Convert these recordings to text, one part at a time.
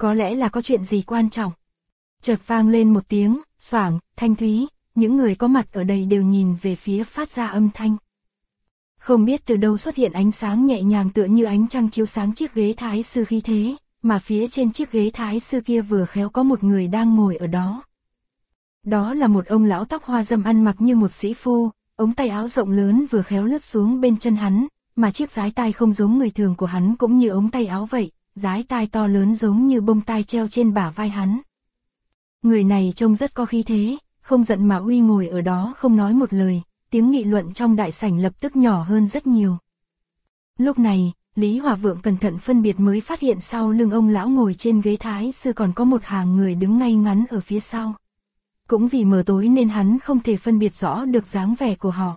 có lẽ là có chuyện gì quan trọng. Chợt vang lên một tiếng, xoảng, thanh thúy, những người có mặt ở đây đều nhìn về phía phát ra âm thanh. Không biết từ đâu xuất hiện ánh sáng nhẹ nhàng tựa như ánh trăng chiếu sáng chiếc ghế thái sư khí thế, mà phía trên chiếc ghế thái sư kia vừa khéo có một người đang ngồi ở đó. Đó là một ông lão tóc hoa râm ăn mặc như một sĩ phu, ống tay áo rộng lớn vừa khéo lướt xuống bên chân hắn, mà chiếc dái tai không giống người thường của hắn cũng như ống tay áo vậy, dái tai to lớn giống như bông tai treo trên bả vai hắn. Người này trông rất có khí thế, không giận mà uy ngồi ở đó không nói một lời, tiếng nghị luận trong đại sảnh lập tức nhỏ hơn rất nhiều. Lúc này, Lý Hòa Vượng cẩn thận phân biệt mới phát hiện sau lưng ông lão ngồi trên ghế thái sư còn có một hàng người đứng ngay ngắn ở phía sau. Cũng vì mờ tối nên hắn không thể phân biệt rõ được dáng vẻ của họ.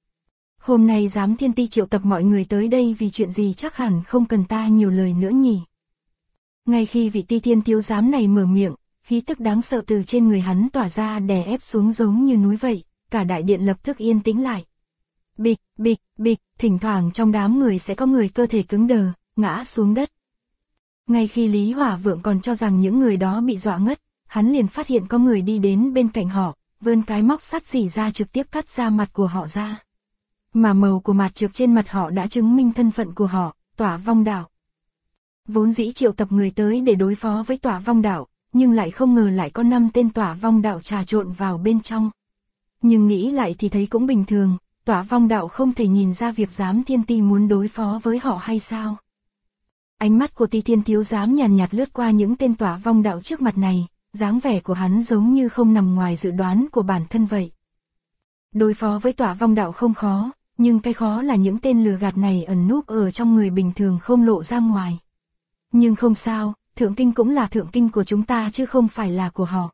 Hôm nay giám thiên ti triệu tập mọi người tới đây vì chuyện gì chắc hẳn không cần ta nhiều lời nữa nhỉ. Ngay khi vị ti thiên thiếu giám này mở miệng, khí tức đáng sợ từ trên người hắn tỏa ra đè ép xuống giống như núi vậy, cả đại điện lập tức yên tĩnh lại. Bịch, bịch, bịch, thỉnh thoảng trong đám người sẽ có người cơ thể cứng đờ, ngã xuống đất. Ngay khi Lý Hòa Vượng còn cho rằng những người đó bị dọa ngất, hắn liền phát hiện có người đi đến bên cạnh họ, vươn cái móc sắt xỉ ra trực tiếp cắt da mặt của họ ra. Mà màu của mạt trược trên mặt họ đã chứng minh thân phận của họ, Tỏa Vong Đạo. Vốn dĩ triệu tập người tới để đối phó với Tỏa Vong Đạo, nhưng lại không ngờ lại có 5 tên Tỏa Vong Đạo trà trộn vào bên trong. Nhưng nghĩ lại thì thấy cũng bình thường, Tỏa Vong Đạo không thể nhìn ra việc giám thiên ti muốn đối phó với họ hay sao. Ánh mắt của ti thiên thiếu giám nhàn nhạt lướt qua những tên Tỏa Vong Đạo trước mặt này, dáng vẻ của hắn giống như không nằm ngoài dự đoán của bản thân vậy. Đối phó với Tỏa Vong Đạo không khó, nhưng cái khó là những tên lừa gạt này ẩn núp ở trong người bình thường không lộ ra ngoài. Nhưng không sao, thượng kinh cũng là thượng kinh của chúng ta chứ không phải là của họ.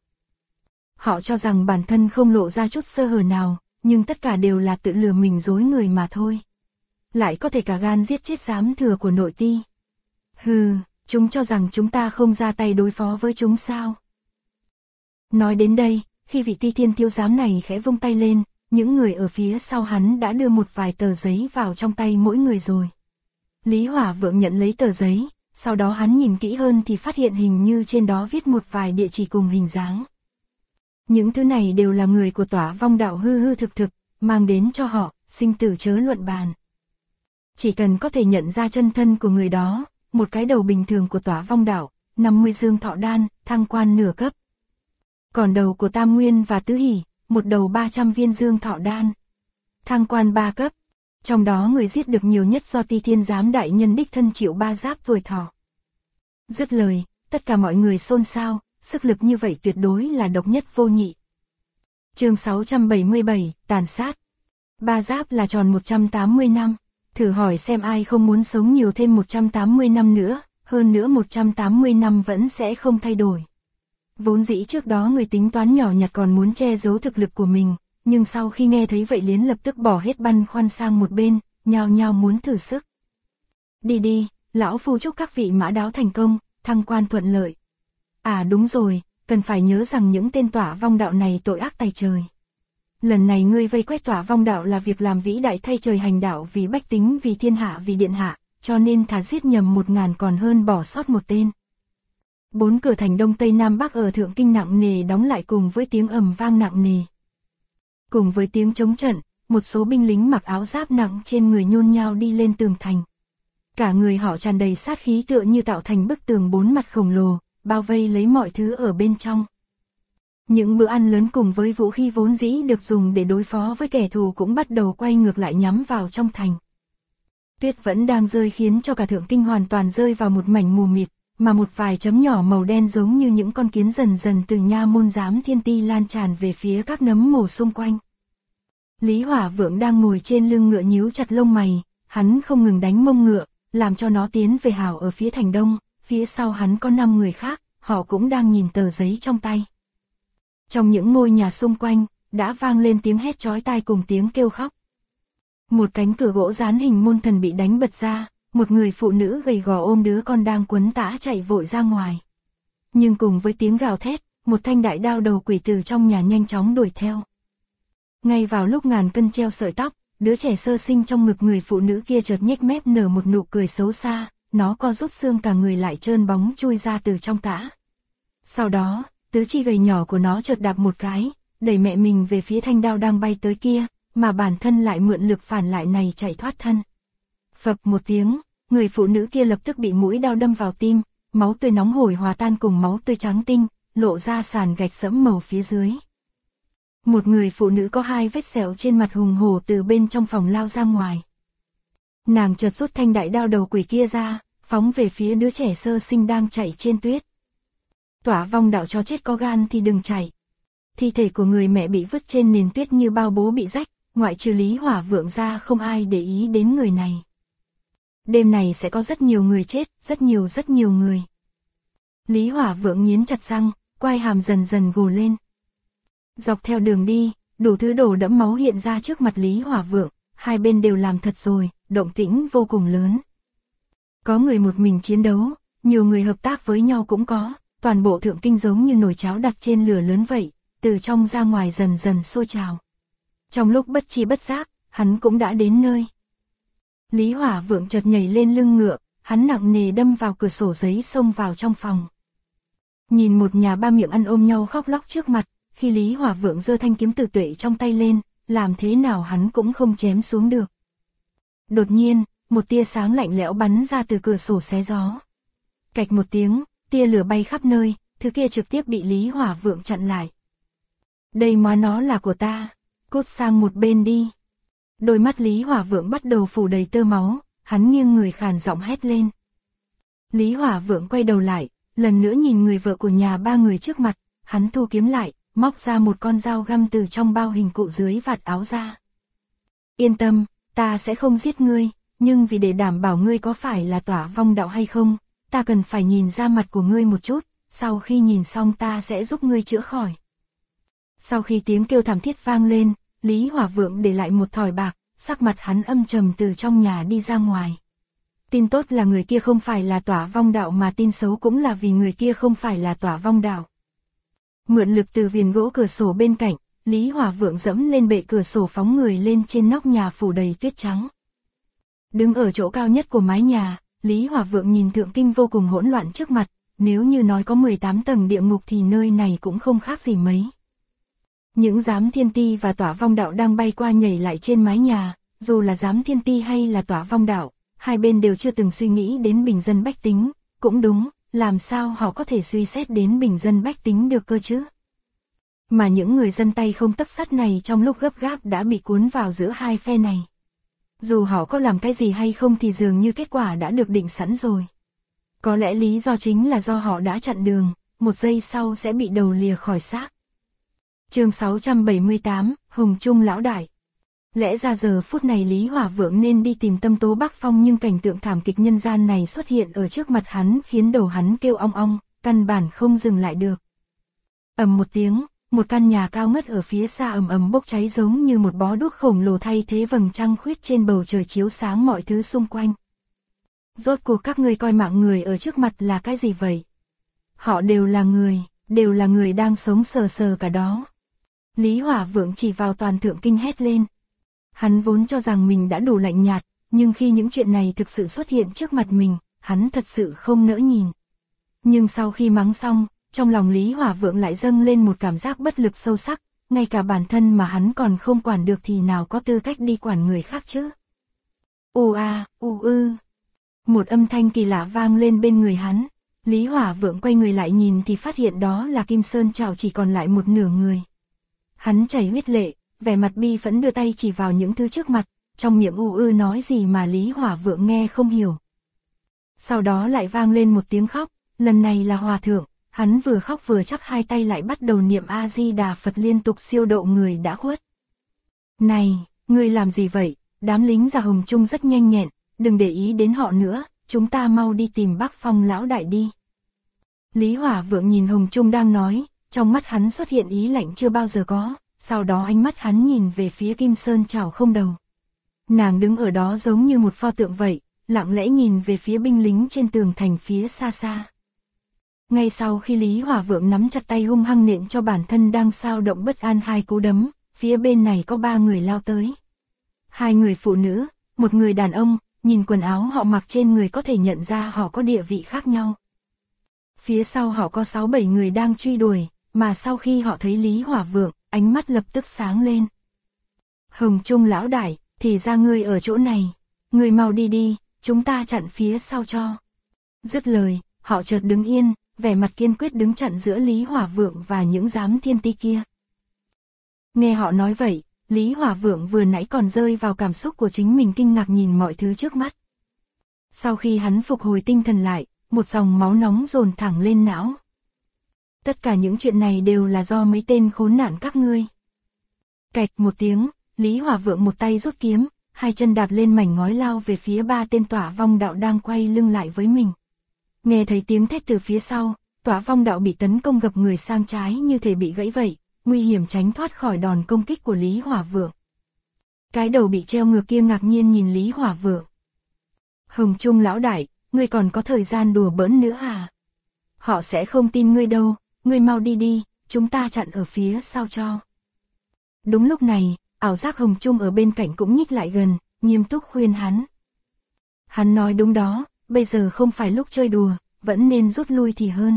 Họ cho rằng bản thân không lộ ra chút sơ hở nào, nhưng tất cả đều là tự lừa mình dối người mà thôi. Lại có thể cả gan giết chết giám thừa của nội ti. Hừ, chúng cho rằng chúng ta không ra tay đối phó với chúng sao? Nói đến đây, khi vị ti thiên thiếu giám này khẽ vung tay lên, những người ở phía sau hắn đã đưa một vài tờ giấy vào trong tay mỗi người rồi. Lý Hòa Vượng nhận lấy tờ giấy, sau đó hắn nhìn kỹ hơn thì phát hiện hình như trên đó viết một vài địa chỉ cùng hình dáng. Những thứ này đều là người của Tỏa Vong Đạo hư hư thực thực, mang đến cho họ, sinh tử chớ luận bàn. Chỉ cần có thể nhận ra chân thân của người đó, một cái đầu bình thường của Tỏa Vong Đạo, 50 dương thọ đan, thăng quan nửa cấp. Còn đầu của Tam Nguyên và Tứ Hỷ, một đầu 300 viên dương thọ đan, thăng quan 3 cấp. Trong đó người giết được nhiều nhất do ti thiên giám đại nhân đích thân chịu 3 giáp tuổi thọ. Dứt lời, tất cả mọi người xôn xao, sức lực như vậy tuyệt đối là độc nhất vô nhị. Chương 677, tàn sát. 3 giáp là tròn 180 năm, thử hỏi xem ai không muốn sống nhiều thêm 180 năm nữa, hơn nữa 180 năm vẫn sẽ không thay đổi. Vốn dĩ trước đó người tính toán nhỏ nhặt còn muốn che giấu thực lực của mình, nhưng sau khi nghe thấy vậy liền lập tức bỏ hết băn khoăn sang một bên, nhao nhao muốn thử sức. Đi đi, lão phu chúc các vị mã đáo thành công, thăng quan thuận lợi. À đúng rồi, cần phải nhớ rằng những tên Tỏa Vong Đạo này tội ác tày trời. Lần này ngươi vây quét Tỏa Vong Đạo là việc làm vĩ đại thay trời hành đạo vì bách tính, vì thiên hạ, vì điện hạ, cho nên thà giết nhầm 1000 còn hơn bỏ sót một tên. 4 cửa thành Đông Tây Nam Bắc ở Thượng Kinh nặng nề đóng lại cùng với tiếng ầm vang nặng nề. Cùng với tiếng chống trận, một số binh lính mặc áo giáp nặng trên người nhôn nhao đi lên tường thành. Cả người họ tràn đầy sát khí tựa như tạo thành bức tường 4 mặt khổng lồ, bao vây lấy mọi thứ ở bên trong. Những bữa ăn lớn cùng với vũ khí vốn dĩ được dùng để đối phó với kẻ thù cũng bắt đầu quay ngược lại nhắm vào trong thành. Tuyết vẫn đang rơi khiến cho cả Thượng Kinh hoàn toàn rơi vào một mảnh mù mịt, mà một vài chấm nhỏ màu đen giống như những con kiến dần dần từ nha môn giám thiên ti lan tràn về phía các nấm mồ xung quanh. Lý Hòa Vượng đang ngồi trên lưng ngựa nhíu chặt lông mày, hắn không ngừng đánh mông ngựa, làm cho nó tiến về hào ở phía thành đông, phía sau hắn có 5 người khác, họ cũng đang nhìn tờ giấy trong tay. Trong những ngôi nhà xung quanh, đã vang lên tiếng hét chói tai cùng tiếng kêu khóc. Một cánh cửa gỗ dán hình môn thần bị đánh bật ra, một người phụ nữ gầy gò ôm đứa con đang quấn tã chạy vội ra ngoài. Nhưng cùng với tiếng gào thét, một thanh đại đao đầu quỷ từ trong nhà nhanh chóng đuổi theo. Ngay vào lúc ngàn cân treo sợi tóc, đứa trẻ sơ sinh trong ngực người phụ nữ kia chợt nhếch mép nở một nụ cười xấu xa, nó co rút xương cả người lại trơn bóng chui ra từ trong tã. Sau đó, tứ chi gầy nhỏ của nó chợt đạp một cái, đẩy mẹ mình về phía thanh đao đang bay tới kia, mà bản thân lại mượn lực phản lại này chạy thoát thân. Phập một tiếng, người phụ nữ kia lập tức bị mũi đao đâm vào tim, máu tươi nóng hổi hòa tan cùng máu tươi trắng tinh, lộ ra sàn gạch sẫm màu phía dưới. Một người phụ nữ có 2 vết sẹo trên mặt hùng hổ từ bên trong phòng lao ra ngoài. Nàng chợt rút thanh đại đao đầu quỷ kia ra, phóng về phía đứa trẻ sơ sinh đang chạy trên tuyết. Tỏa vong đạo cho chết có gan thì đừng chạy. Thi thể của người mẹ bị vứt trên nền tuyết như bao bố bị rách, ngoại trừ Lý Hỏa Vượng ra không ai để ý đến người này. Đêm này sẽ có rất nhiều người chết, rất nhiều người. Lý Hỏa Vượng nghiến chặt răng, quai hàm dần dần gồ lên. Dọc theo đường đi, đủ thứ đổ đẫm máu hiện ra trước mặt Lý Hỏa Vượng, hai bên đều làm thật rồi, động tĩnh vô cùng lớn. Có người một mình chiến đấu, nhiều người hợp tác với nhau cũng có, toàn bộ thượng kinh giống như nồi cháo đặt trên lửa lớn vậy, từ trong ra ngoài dần dần sôi trào. Trong lúc bất chi bất giác, hắn cũng đã đến nơi. Lý Hỏa Vượng chợt nhảy lên lưng ngựa, hắn nặng nề đâm vào cửa sổ giấy xông vào trong phòng. Nhìn một nhà ba miệng ăn ôm nhau khóc lóc trước mặt, khi Lý Hỏa Vượng giơ thanh kiếm tử tuệ trong tay lên, làm thế nào hắn cũng không chém xuống được. Đột nhiên, một tia sáng lạnh lẽo bắn ra từ cửa sổ xé gió. Cạch một tiếng, tia lửa bay khắp nơi, thứ kia trực tiếp bị Lý Hỏa Vượng chặn lại. Đây má nó là của ta, cút sang một bên đi. Đôi mắt Lý Hỏa Vượng bắt đầu phủ đầy tơ máu, hắn nghiêng người khàn giọng hét lên. Lý Hỏa Vượng quay đầu lại, lần nữa nhìn người vợ của nhà ba người trước mặt, hắn thu kiếm lại, móc ra một con dao găm từ trong bao hình cụ dưới vạt áo ra. Yên tâm, ta sẽ không giết ngươi, nhưng vì để đảm bảo ngươi có phải là Tỏa Vong đạo hay không, ta cần phải nhìn ra mặt của ngươi một chút, sau khi nhìn xong ta sẽ giúp ngươi chữa khỏi. Sau khi tiếng kêu thảm thiết vang lên, Lý Hỏa Vượng để lại một thỏi bạc, sắc mặt hắn âm trầm từ trong nhà đi ra ngoài. Tin tốt là người kia không phải là Tỏa Vong đạo, mà tin xấu cũng là vì người kia không phải là Tỏa Vong đạo. Mượn lực từ viền gỗ cửa sổ bên cạnh, Lý Hỏa Vượng dẫm lên bệ cửa sổ phóng người lên trên nóc nhà phủ đầy tuyết trắng. Đứng ở chỗ cao nhất của mái nhà, Lý Hỏa Vượng nhìn thượng kinh vô cùng hỗn loạn trước mặt, nếu như nói có 18 tầng địa ngục thì nơi này cũng không khác gì mấy. Những giám thiên ti và Tỏa Vong đạo đang bay qua nhảy lại trên mái nhà, dù là giám thiên ti hay là Tỏa Vong đạo, hai bên đều chưa từng suy nghĩ đến bình dân bách tính, cũng đúng, làm sao họ có thể suy xét đến bình dân bách tính được cơ chứ? Mà những người dân tay không tấc sắt này trong lúc gấp gáp đã bị cuốn vào giữa hai phe này. Dù họ có làm cái gì hay không thì dường như kết quả đã được định sẵn rồi. Có lẽ lý do chính là do họ đã chặn đường, một giây sau sẽ bị đầu lìa khỏi xác. Chương 678, Hồng Trung lão đại. Lẽ ra giờ phút này Lý Hỏa Vượng nên đi tìm Tâm Tố Bắc Phong, nhưng cảnh tượng thảm kịch nhân gian này xuất hiện ở trước mặt hắn khiến đầu hắn kêu ong ong, căn bản không dừng lại được. Ầm một tiếng, một căn nhà cao ngất ở phía xa ầm ầm bốc cháy giống như một bó đuốc khổng lồ thay thế vầng trăng khuyết trên bầu trời chiếu sáng mọi thứ xung quanh. Rốt cuộc các ngươi coi mạng người ở trước mặt là cái gì vậy? Họ đều là người đang sống sờ sờ cả đó. Lý Hỏa Vượng chỉ vào toàn thượng kinh hét lên. Hắn vốn cho rằng mình đã đủ lạnh nhạt, nhưng khi những chuyện này thực sự xuất hiện trước mặt mình, hắn thật sự không nỡ nhìn. Nhưng sau khi mắng xong, trong lòng Lý Hỏa Vượng lại dâng lên một cảm giác bất lực sâu sắc, ngay cả bản thân mà hắn còn không quản được thì nào có tư cách đi quản người khác chứ. U a, u ư. Một âm thanh kỳ lạ vang lên bên người hắn. Lý Hỏa Vượng quay người lại nhìn thì phát hiện đó là Kim Sơn Trảo chỉ còn lại một nửa người. Hắn chảy huyết lệ, vẻ mặt bi phẫn đưa tay chỉ vào những thứ trước mặt, trong miệng u ư nói gì mà Lý Hỏa Vượng nghe không hiểu. Sau đó lại vang lên một tiếng khóc, lần này là hòa thượng, hắn vừa khóc vừa chắp hai tay lại bắt đầu niệm A-di-đà Phật liên tục siêu độ người đã khuất. Này, ngươi làm gì vậy? Đám lính già Hồng Trung rất nhanh nhẹn, đừng để ý đến họ nữa, chúng ta mau đi tìm Bắc Phong lão đại đi. Lý Hỏa Vượng nhìn Hồng Trung đang nói, trong mắt hắn xuất hiện ý lạnh chưa bao giờ có, sau đó ánh mắt hắn nhìn về phía Kim Sơn Trảo không đầu. Nàng đứng ở đó giống như một pho tượng vậy, lặng lẽ nhìn về phía binh lính trên tường thành phía xa xa. Ngay sau khi Lý Hỏa Vượng nắm chặt tay hung hăng nện cho bản thân đang sao động bất an hai cú đấm, phía bên này có 3 người lao tới. 2 người phụ nữ, 1 người đàn ông, nhìn quần áo họ mặc trên người có thể nhận ra họ có địa vị khác nhau. Phía sau họ có 6-7 người đang truy đuổi, mà sau khi họ thấy Lý Hỏa Vượng, ánh mắt lập tức sáng lên. Hồng Trung lão đại, thì ra ngươi ở chỗ này, ngươi mau đi đi, chúng ta chặn phía sau cho. Dứt lời, họ chợt đứng yên, vẻ mặt kiên quyết đứng chặn giữa Lý Hỏa Vượng và những giám thiên ti kia. Nghe họ nói vậy, Lý Hỏa Vượng vừa nãy còn rơi vào cảm xúc của chính mình, kinh ngạc nhìn mọi thứ trước mắt. Sau khi hắn phục hồi tinh thần lại, một dòng máu nóng dồn thẳng lên não. Tất cả những chuyện này đều là do mấy tên khốn nạn các ngươi. Cạch một tiếng, Lý Hỏa Vượng một tay rút kiếm, hai chân đạp lên mảnh ngói lao về phía 3 tên Tỏa Vong Đạo đang quay lưng lại với mình. Nghe thấy tiếng thét từ phía sau, Tỏa Vong Đạo bị tấn công gập người sang trái như thể bị gãy vậy, nguy hiểm tránh thoát khỏi đòn công kích của Lý Hỏa Vượng. Cái đầu bị treo ngược kia ngạc nhiên nhìn Lý Hỏa Vượng. Hồng Trung lão đại, ngươi còn có thời gian đùa bỡn nữa à? Họ sẽ không tin ngươi đâu, ngươi mau đi đi, chúng ta chặn ở phía sau cho. Đúng lúc này, ảo giác Hồng Trung ở bên cạnh cũng nhích lại gần, nghiêm túc khuyên hắn. Hắn nói đúng đó, bây giờ không phải lúc chơi đùa, vẫn nên rút lui thì hơn.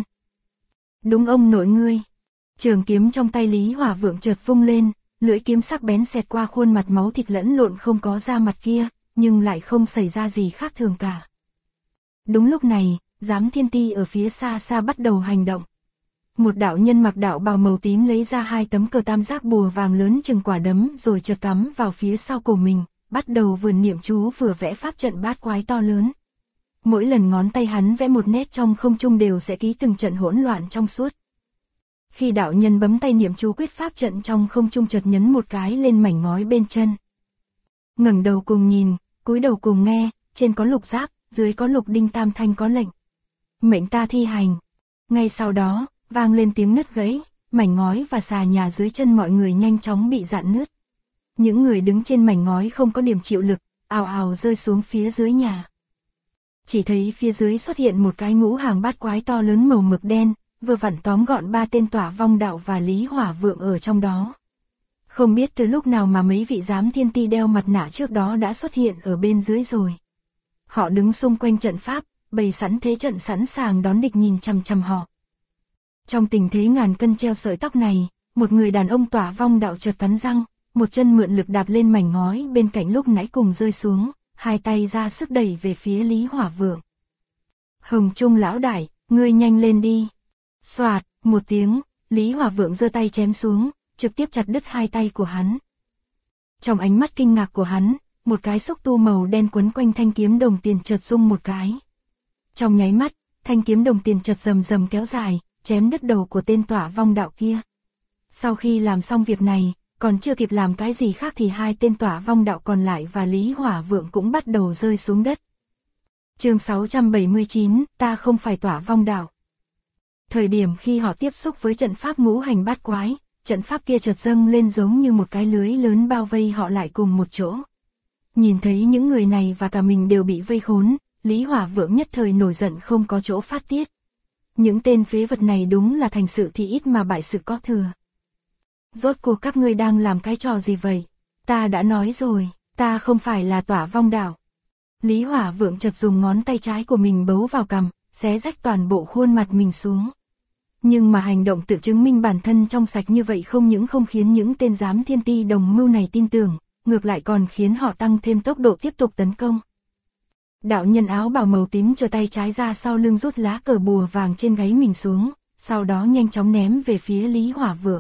Đúng ông nội ngươi. Trường kiếm trong tay Lý Hỏa Vượng chợt vung lên, lưỡi kiếm sắc bén xẹt qua khuôn mặt máu thịt lẫn lộn không có da mặt kia, nhưng lại không xảy ra gì khác thường cả. Đúng lúc này, giám thiên ti ở phía xa xa bắt đầu hành động. Một đạo nhân mặc đạo bào màu tím lấy ra 2 tấm cờ tam giác bùa vàng lớn chừng quả đấm rồi chợt cắm vào phía sau cổ mình, bắt đầu vừa niệm chú vừa vẽ pháp trận bát quái to lớn. Mỗi lần ngón tay hắn vẽ một nét trong không trung đều sẽ ký từng trận hỗn loạn trong suốt. Khi đạo nhân bấm tay niệm chú quyết pháp trận trong không trung chợt nhấn một cái lên mảnh ngói bên chân. Ngẩng đầu cùng nhìn, cúi đầu cùng nghe, trên có lục giáp, dưới có lục đinh tam thanh có lệnh. Mệnh ta thi hành. Ngay sau đó, vang lên tiếng nứt gãy, mảnh ngói và xà nhà dưới chân mọi người nhanh chóng bị rạn nứt. Những người đứng trên mảnh ngói không có điểm chịu lực, ào ào rơi xuống phía dưới nhà. Chỉ thấy phía dưới xuất hiện một cái ngũ hàng bát quái to lớn màu mực đen, vừa vặn tóm gọn 3 tên Tỏa Vong Đạo và Lý Hỏa Vượng ở trong đó. Không biết từ lúc nào mà mấy vị giám thiên ti đeo mặt nạ trước đó đã xuất hiện ở bên dưới rồi. Họ đứng xung quanh trận pháp, bày sẵn thế trận sẵn sàng đón địch nhìn chằm chằm họ. Trong tình thế ngàn cân treo sợi tóc này, một người đàn ông Tỏa Vong Đạo chợt cắn răng, một chân mượn lực đạp lên mảnh ngói bên cạnh lúc nãy cùng rơi xuống, hai tay ra sức đẩy về phía Lý Hỏa Vượng. Hồng Trung lão đại, ngươi nhanh lên đi. Xoạt, một tiếng, Lý Hỏa Vượng giơ tay chém xuống, trực tiếp chặt đứt hai tay của hắn. Trong ánh mắt kinh ngạc của hắn, một cái xúc tu màu đen quấn quanh thanh kiếm đồng tiền chợt rung một cái. Trong nháy mắt, thanh kiếm đồng tiền chợt rầm rầm kéo dài, chém đứt đầu của tên Tỏa Vong Đạo kia. Sau khi làm xong việc này, còn chưa kịp làm cái gì khác thì 2 tên Tỏa Vong Đạo còn lại và Lý Hỏa Vượng cũng bắt đầu rơi xuống đất. Chương 679, ta không phải Tỏa Vong Đạo. Thời điểm khi họ tiếp xúc với trận pháp ngũ hành bát quái, trận pháp kia chợt dâng lên giống như một cái lưới lớn bao vây họ lại cùng một chỗ. Nhìn thấy những người này và cả mình đều bị vây khốn, Lý Hỏa Vượng nhất thời nổi giận không có chỗ phát tiết. Những tên phế vật này đúng là thành sự thì ít mà bại sự có thừa. Rốt cuộc các ngươi đang làm cái trò gì vậy? Ta đã nói rồi, ta không phải là Tỏa Vong Đạo. Lý Hỏa Vượng chợt dùng ngón tay trái của mình bấu vào cằm, xé rách toàn bộ khuôn mặt mình xuống. Nhưng mà hành động tự chứng minh bản thân trong sạch như vậy không những không khiến những tên giám thiên ti đồng mưu này tin tưởng, ngược lại còn khiến họ tăng thêm tốc độ tiếp tục tấn công. Đạo nhân áo bào màu tím giơ tay trái ra sau lưng rút lá cờ bùa vàng trên gáy mình xuống, sau đó nhanh chóng ném về phía Lý Hỏa Vượng.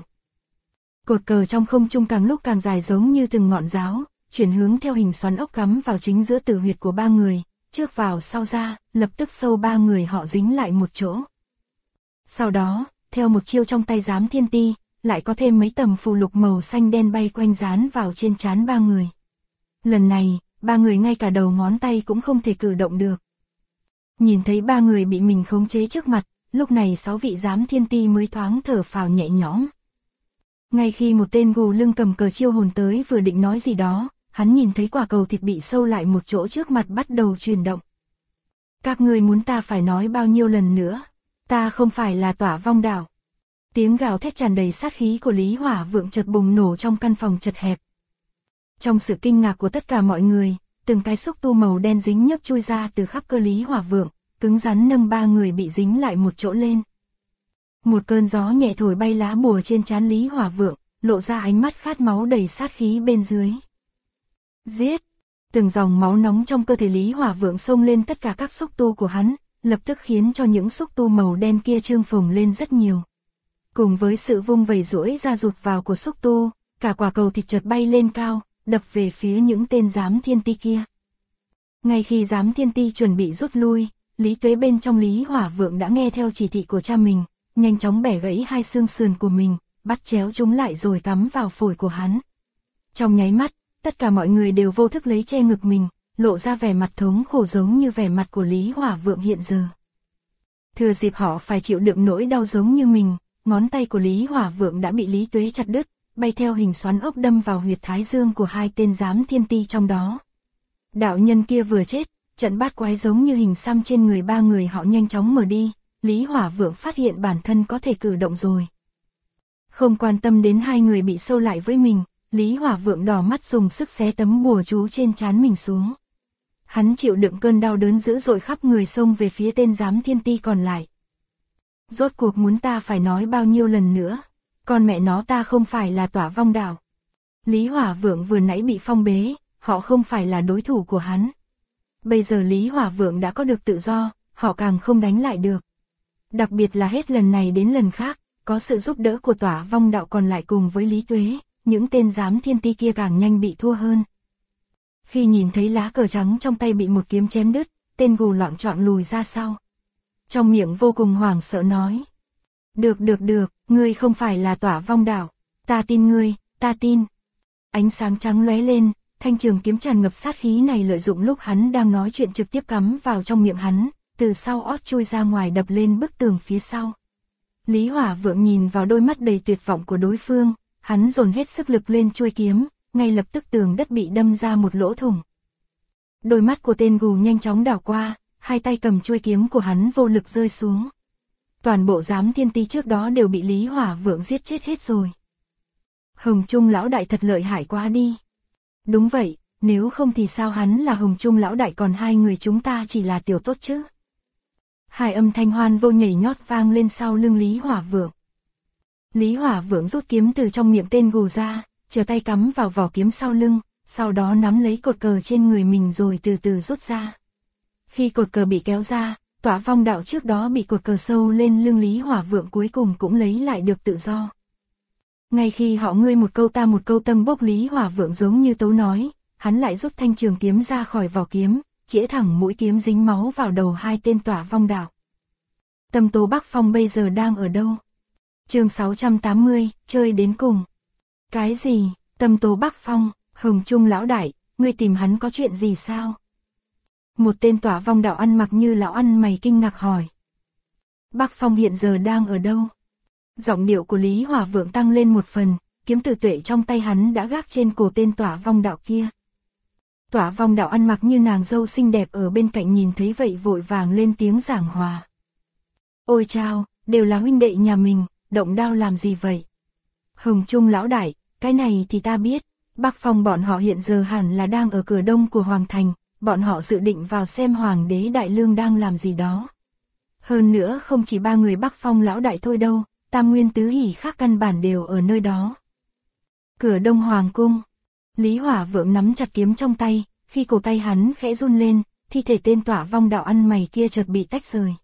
Cột cờ trong không trung càng lúc càng dài giống như từng ngọn giáo, chuyển hướng theo hình xoắn ốc cắm vào chính giữa tử huyệt của 3 người, trước vào sau ra, lập tức sâu 3 người họ dính lại một chỗ. Sau đó, theo một chiêu trong tay giám thiên ti, lại có thêm mấy tầm phù lục màu xanh đen bay quanh dán vào trên trán 3 người. Lần này, 3 người ngay cả đầu ngón tay cũng không thể cử động được. Nhìn thấy 3 người bị mình khống chế trước mặt, lúc này 6 vị giám thiên ti mới thoáng thở phào nhẹ nhõm. Ngay khi một tên gù lưng cầm cờ chiêu hồn tới vừa định nói gì đó, hắn nhìn thấy quả cầu thịt bị sâu lại một chỗ trước mặt bắt đầu chuyển động. Các ngươi muốn ta phải nói bao nhiêu lần nữa? Ta không phải là Tỏa Vong Đạo. Tiếng gào thét tràn đầy sát khí của Lý Hỏa Vượng chợt bùng nổ trong căn phòng chật hẹp. Trong sự kinh ngạc của tất cả mọi người, từng cái xúc tu màu đen dính nhấp chui ra từ khắp cơ Lý Hỏa Vượng, cứng rắn nâng ba người bị dính lại một chỗ lên. Một cơn gió nhẹ thổi bay lá bùa trên trán Lý Hỏa Vượng, lộ ra ánh mắt khát máu đầy sát khí bên dưới. Giết! Từng dòng máu nóng trong cơ thể Lý Hỏa Vượng xông lên tất cả các xúc tu của hắn, lập tức khiến cho những xúc tu màu đen kia trương phồng lên rất nhiều. Cùng với sự vung vẩy duỗi ra rụt vào của xúc tu, cả quả cầu thịt chợt bay lên cao, đập về phía những tên giám thiên ti kia. Ngay khi giám thiên ti chuẩn bị rút lui, Lý Tuế bên trong Lý Hỏa Vượng đã nghe theo chỉ thị của cha mình, nhanh chóng bẻ gãy hai xương sườn của mình, bắt chéo chúng lại rồi cắm vào phổi của hắn. Trong nháy mắt, tất cả mọi người đều vô thức lấy che ngực mình, lộ ra vẻ mặt thống khổ giống như vẻ mặt của Lý Hỏa Vượng hiện giờ. Thừa dịp họ phải chịu đựng nỗi đau giống như mình, ngón tay của Lý Hỏa Vượng đã bị Lý Tuế chặt đứt, bay theo hình xoắn ốc đâm vào huyệt thái dương của hai tên giám thiên ti trong đó. Đạo nhân kia vừa chết, trận bát quái giống như hình xăm trên người ba người họ nhanh chóng mở đi, Lý Hỏa Vượng phát hiện bản thân có thể cử động rồi. Không quan tâm đến hai người bị sâu lại với mình, Lý Hỏa Vượng đỏ mắt dùng sức xé tấm bùa chú trên trán mình xuống. Hắn chịu đựng cơn đau đớn dữ dội khắp người xông về phía tên giám thiên ti còn lại. Rốt cuộc muốn ta phải nói bao nhiêu lần nữa, con mẹ nó ta không phải là Tỏa Vong Đạo. Lý Hỏa Vượng vừa nãy bị phong bế, họ không phải là đối thủ của hắn. Bây giờ Lý Hỏa Vượng đã có được tự do, họ càng không đánh lại được. Đặc biệt là hết lần này đến lần khác, có sự giúp đỡ của Tỏa Vong Đạo còn lại cùng với Lý Tuế, những tên giám thiên ti kia càng nhanh bị thua hơn. Khi nhìn thấy lá cờ trắng trong tay bị một kiếm chém đứt, tên gù loạng choạng lùi ra sau. Trong miệng vô cùng hoảng sợ nói. Được, ngươi không phải là Tỏa Vong Đạo. Ta tin ngươi, ta tin. Ánh sáng trắng lóe lên, thanh trường kiếm tràn ngập sát khí này lợi dụng lúc hắn đang nói chuyện trực tiếp cắm vào trong miệng hắn, từ sau ót chui ra ngoài đập lên bức tường phía sau. Lý Hỏa Vượng nhìn vào đôi mắt đầy tuyệt vọng của đối phương, hắn dồn hết sức lực lên chuôi kiếm, ngay lập tức tường đất bị đâm ra một lỗ thủng. Đôi mắt của tên gù nhanh chóng đảo qua, hai tay cầm chuôi kiếm của hắn vô lực rơi xuống. Toàn bộ giám thiên ti trước đó đều bị Lý Hỏa Vượng giết chết hết rồi. Hồng Trung lão đại thật lợi hại quá đi. Đúng vậy, nếu không thì sao hắn là Hồng Trung lão đại còn hai người chúng ta chỉ là tiểu tốt chứ. Hai âm thanh hoan vô nhảy nhót vang lên sau lưng Lý Hỏa Vượng. Lý Hỏa Vượng rút kiếm từ trong miệng tên gù ra, chờ tay cắm vào vỏ kiếm sau lưng, sau đó nắm lấy cột cờ trên người mình rồi từ từ rút ra. Khi cột cờ bị kéo ra, Tỏa Vong Đạo trước đó bị cột cờ sâu lên lưng Lý Hỏa Vượng cuối cùng cũng lấy lại được tự do. Ngay khi họ ngươi một câu ta một câu tâm bốc Lý Hỏa Vượng giống như tấu nói, hắn lại rút thanh trường kiếm ra khỏi vỏ kiếm, chĩa thẳng mũi kiếm dính máu vào đầu hai tên Tỏa Vong Đạo. Tâm Tố Bắc Phong bây giờ đang ở đâu? Chương 680, chơi đến cùng. Cái gì? Tâm Tố Bắc Phong, Hồng Trung lão đại, ngươi tìm hắn có chuyện gì sao? Một tên Tỏa Vong Đạo ăn mặc như lão ăn mày kinh ngạc hỏi. Bắc Phong hiện giờ đang ở đâu? Giọng điệu của Lý Hỏa Vượng tăng lên một phần, kiếm tử tuệ trong tay hắn đã gác trên cổ tên Tỏa Vong Đạo kia. Tỏa Vong Đạo ăn mặc như nàng dâu xinh đẹp ở bên cạnh nhìn thấy vậy vội vàng lên tiếng giảng hòa. Ôi chao, đều là huynh đệ nhà mình, động đao làm gì vậy? Hồng Trung lão đại, cái này thì ta biết, Bắc Phong bọn họ hiện giờ hẳn là đang ở cửa đông của Hoàng Thành, bọn họ dự định vào xem Hoàng đế Đại Lương đang làm gì đó. Hơn nữa không chỉ ba người Bắc Phong lão đại thôi đâu, Tam Nguyên Tứ Hỷ khác căn bản đều ở nơi đó. Cửa đông Hoàng cung. Lý Hỏa Vượng nắm chặt kiếm trong tay, khi cổ tay hắn khẽ run lên, thi thể tên Tỏa Vong Đạo ăn mày kia chợt bị tách rời.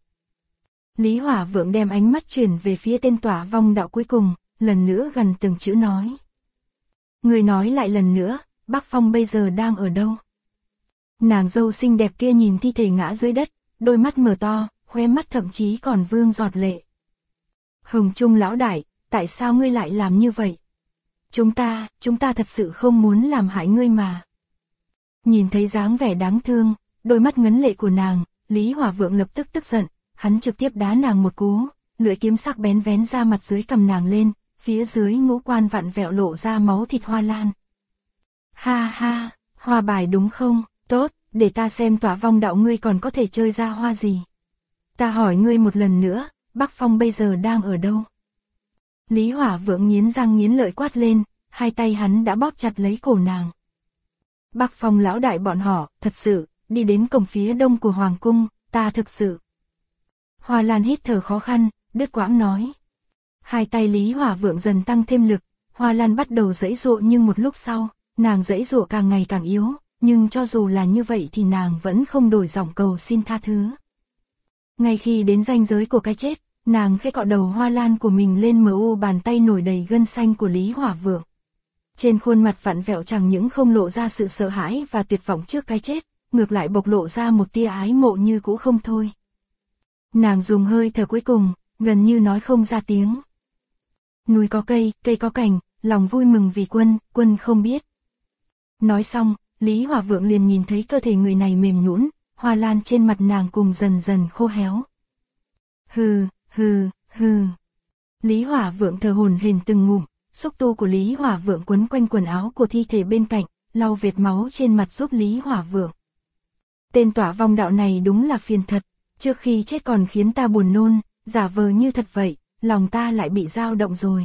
Lý Hỏa Vượng đem ánh mắt chuyển về phía tên Tỏa Vong Đạo cuối cùng, lần nữa gần từng chữ nói. Người nói lại lần nữa, Bắc Phong bây giờ đang ở đâu? Nàng dâu xinh đẹp kia nhìn thi thể ngã dưới đất, đôi mắt mở to, khóe mắt thậm chí còn vương giọt lệ. Hồng Trung lão đại, tại sao ngươi lại làm như vậy? Chúng ta thật sự không muốn làm hại ngươi mà. Nhìn thấy dáng vẻ đáng thương, đôi mắt ngấn lệ của nàng, Lý Hỏa Vượng lập tức tức giận, hắn trực tiếp đá nàng một cú, lưỡi kiếm sắc bén vén ra mặt dưới cầm nàng lên, phía dưới ngũ quan vặn vẹo lộ ra máu thịt hoa lan. Ha ha, hoa bài đúng không? Tốt, để ta xem Tỏa Vong Đạo ngươi còn có thể chơi ra hoa gì. Ta hỏi ngươi một lần nữa, Bắc Phong bây giờ đang ở đâu? Lý Hỏa Vượng nghiến răng nghiến lợi quát lên, hai tay hắn đã bóp chặt lấy cổ nàng. Bắc Phong lão đại bọn họ, thật sự, đi đến cổng phía đông của Hoàng cung, ta thực sự. Hoa Lan hít thở khó khăn, đứt quãng nói. Hai tay Lý Hỏa Vượng dần tăng thêm lực, Hoa Lan bắt đầu giãy giụa nhưng một lúc sau, nàng giãy giụa càng ngày càng yếu, nhưng cho dù là như vậy thì nàng vẫn không đổi giọng cầu xin tha thứ. Ngay khi đến ranh giới của cái chết, nàng khẽ cọ đầu Hoa Lan của mình lên mu bàn tay nổi đầy gân xanh của Lý Hỏa Vượng. Trên khuôn mặt vặn vẹo chẳng những không lộ ra sự sợ hãi và tuyệt vọng trước cái chết, ngược lại bộc lộ ra một tia ái mộ như cũ không thôi. Nàng dùng hơi thở cuối cùng, gần như nói không ra tiếng. Núi có cây, cây có cành, lòng vui mừng vì quân, quân không biết. Nói xong, Lý Hỏa Vượng liền nhìn thấy cơ thể người này mềm nhũn, Hoa Lan trên mặt nàng cùng dần dần khô héo. Hừ, hừ, hừ. Lý Hỏa Vượng thở hổn hển từng ngụm, xúc tu của Lý Hỏa Vượng quấn quanh quần áo của thi thể bên cạnh, lau vệt máu trên mặt giúp Lý Hỏa Vượng. Tên tỏa vong đạo này đúng là phiền thật, trước khi chết còn khiến ta buồn nôn, giả vờ như thật vậy, lòng ta lại bị dao động rồi.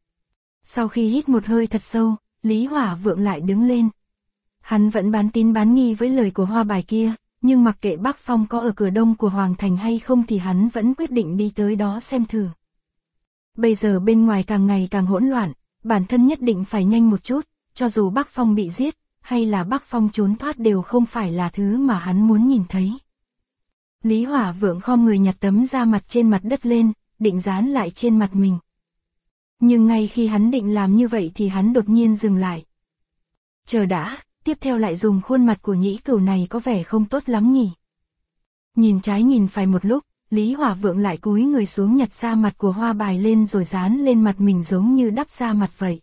Sau khi hít một hơi thật sâu, Lý Hỏa Vượng lại đứng lên. Hắn vẫn bán tín bán nghi với lời của hoa bài kia, nhưng mặc kệ Bắc Phong có ở cửa đông của Hoàng Thành hay không thì hắn vẫn quyết định đi tới đó xem thử. Bây giờ bên ngoài càng ngày càng hỗn loạn, bản thân nhất định phải nhanh một chút, cho dù Bắc Phong bị giết, hay là Bắc Phong trốn thoát đều không phải là thứ mà hắn muốn nhìn thấy. Lý Hỏa Vượng khom người nhặt tấm da mặt trên mặt đất lên, định dán lại trên mặt mình. Nhưng ngay khi hắn định làm như vậy thì hắn đột nhiên dừng lại. Chờ đã, tiếp theo lại dùng khuôn mặt của Nhĩ Cửu này có vẻ không tốt lắm nhỉ. Nhìn trái nhìn phải một lúc, Lý Hỏa Vượng lại cúi người xuống nhặt da mặt của hoa bài lên rồi dán lên mặt mình giống như đắp da mặt vậy.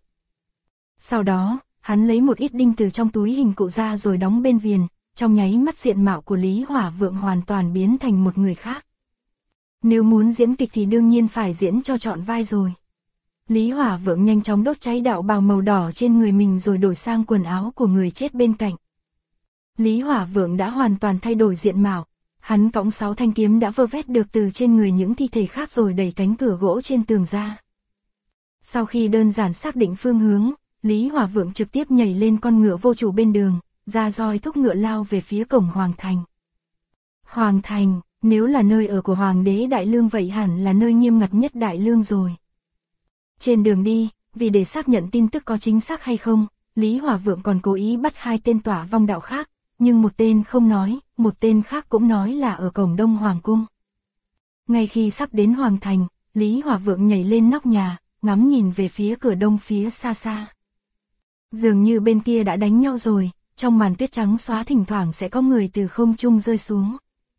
Sau đó, hắn lấy một ít đinh từ trong túi hình cụ ra rồi đóng bên viền, trong nháy mắt diện mạo của Lý Hỏa Vượng hoàn toàn biến thành một người khác. Nếu muốn diễn kịch thì đương nhiên phải diễn cho trọn vai rồi. Lý Hỏa Vượng nhanh chóng đốt cháy đạo bào màu đỏ trên người mình rồi đổi sang quần áo của người chết bên cạnh. Lý Hỏa Vượng đã hoàn toàn thay đổi diện mạo, hắn cõng 6 thanh kiếm đã vơ vét được từ trên người những thi thể khác rồi đẩy cánh cửa gỗ trên tường ra. Sau khi đơn giản xác định phương hướng, Lý Hỏa Vượng trực tiếp nhảy lên con ngựa vô chủ bên đường, ra roi thúc ngựa lao về phía cổng Hoàng Thành. Hoàng Thành, nếu là nơi ở của Hoàng đế Đại Lương vậy hẳn là nơi nghiêm ngặt nhất Đại Lương rồi. Trên đường đi, vì để xác nhận tin tức có chính xác hay không, Lý Hỏa Vượng còn cố ý bắt 2 tên tỏa vong đạo khác, nhưng một tên không nói, một tên khác cũng nói là ở cổng đông Hoàng cung. Ngay khi sắp đến Hoàng Thành, Lý Hỏa Vượng nhảy lên nóc nhà, ngắm nhìn về phía cửa đông phía xa xa. Dường như bên kia đã đánh nhau rồi, trong màn tuyết trắng xóa thỉnh thoảng sẽ có người từ không trung rơi xuống.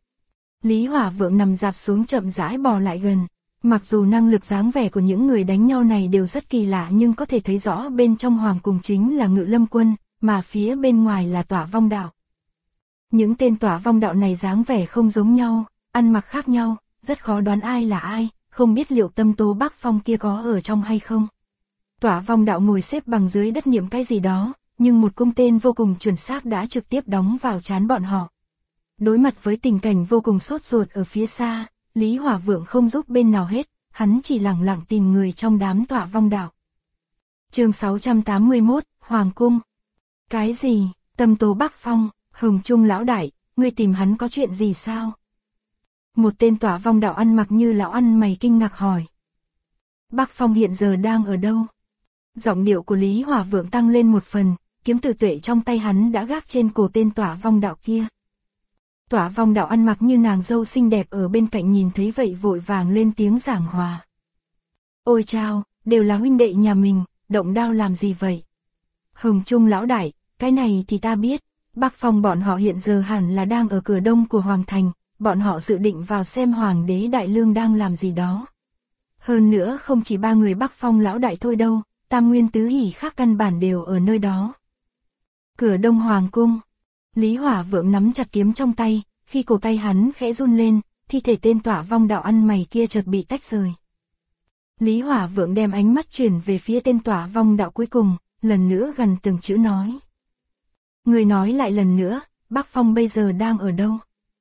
Lý Hỏa Vượng nằm dạp xuống chậm rãi bò lại gần. Mặc dù năng lực dáng vẻ của những người đánh nhau này đều rất kỳ lạ nhưng có thể thấy rõ bên trong Hoàng cung chính là Ngự Lâm quân, mà phía bên ngoài là tỏa vong đạo. Những tên tỏa vong đạo này dáng vẻ không giống nhau, ăn mặc khác nhau, rất khó đoán ai là ai, không biết liệu Tâm Tố Bắc Phong kia có ở trong hay không. Tỏa vong đạo ngồi xếp bằng dưới đất niệm cái gì đó, nhưng một cung tên vô cùng chuẩn xác đã trực tiếp đóng vào trán bọn họ. Đối mặt với tình cảnh vô cùng sốt ruột ở phía xa, Lý Hỏa Vượng không giúp bên nào hết, hắn chỉ lẳng lặng tìm người trong đám tỏa vong đạo. Chương 681, Hoàng cung. Cái gì? Tâm Tố Bắc Phong, Hồng Trung lão đại, ngươi tìm hắn có chuyện gì sao? Một tên tỏa vong đạo ăn mặc như lão ăn mày kinh ngạc hỏi. Bắc Phong hiện giờ đang ở đâu? Giọng điệu của Lý Hỏa Vượng tăng lên một phần, kiếm tử tuệ trong tay hắn đã gác trên cổ tên tỏa vong đạo kia. Tỏa vong đạo ăn mặc như nàng dâu xinh đẹp ở bên cạnh nhìn thấy vậy vội vàng lên tiếng giảng hòa. Ôi chao, đều là huynh đệ nhà mình, động đao làm gì vậy? Hồng Trung lão đại, cái này thì ta biết, Bắc Phong bọn họ hiện giờ hẳn là đang ở cửa đông của Hoàng Thành, bọn họ dự định vào xem Hoàng đế Đại Lương đang làm gì đó. Hơn nữa không chỉ 3 người Bắc Phong lão đại thôi đâu, Tam Nguyên Tứ Hỷ khác căn bản đều ở nơi đó. Cửa đông Hoàng cung. Lý Hỏa Vượng nắm chặt kiếm trong tay, khi cổ tay hắn khẽ run lên, thi thể tên tỏa vong đạo ăn mày kia chợt bị tách rời. Lý Hỏa Vượng đem ánh mắt chuyển về phía tên tỏa vong đạo cuối cùng, lần nữa gần từng chữ nói. Người nói lại lần nữa, Bắc Phong bây giờ đang ở đâu?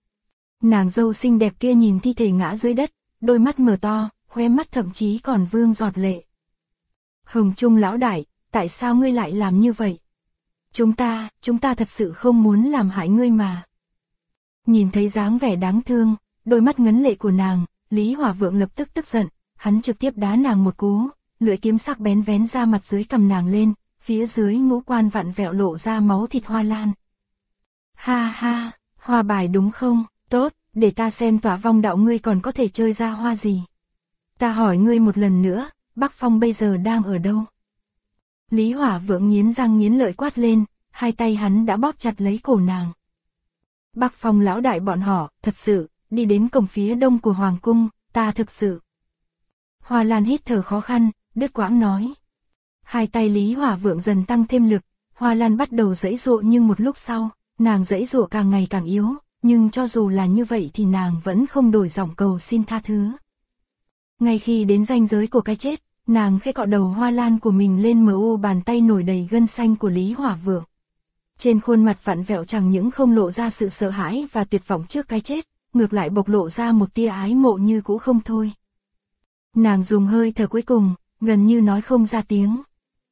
Nàng dâu xinh đẹp kia nhìn thi thể ngã dưới đất, đôi mắt mở to, khóe mắt thậm chí còn vương giọt lệ. Hồng Trung lão đại, tại sao ngươi lại làm như vậy? chúng ta thật sự không muốn làm hại ngươi mà. Nhìn thấy dáng vẻ đáng thương, đôi mắt ngấn lệ của nàng, Lý Hỏa Vượng lập tức tức giận, hắn trực tiếp đá nàng một cú, lưỡi kiếm sắc bén vén ra mặt dưới cầm nàng lên, phía dưới ngũ quan vặn vẹo lộ ra máu thịt hoa lan. Ha ha, hoa bài đúng không? Tốt, để ta xem Tỏa Vong đạo ngươi còn có thể chơi ra hoa gì. Ta hỏi ngươi một lần nữa, Bắc Phong bây giờ đang ở đâu? Lý Hỏa Vượng nghiến răng nghiến lợi quát lên, hai tay hắn đã bóp chặt lấy cổ nàng. Bắc Phong lão đại bọn họ, thật sự, đi đến cổng phía đông của Hoàng cung, ta thực sự. Hoa Lan hít thở khó khăn, đứt quãng nói. Hai tay Lý Hỏa Vượng dần tăng thêm lực, Hoa Lan bắt đầu giãy giụa nhưng một lúc sau, nàng giãy giụa càng ngày càng yếu, nhưng cho dù là như vậy thì nàng vẫn không đổi giọng cầu xin tha thứ. Ngay khi đến ranh giới của cái chết, nàng khẽ cọ đầu Hoa Lan của mình lên bàn tay nổi đầy gân xanh của Lý Hỏa Vượng. Trên khuôn mặt vặn vẹo chẳng những không lộ ra sự sợ hãi và tuyệt vọng trước cái chết, ngược lại bộc lộ ra một tia ái mộ như cũ không thôi. Nàng dùng hơi thở cuối cùng, gần như nói không ra tiếng.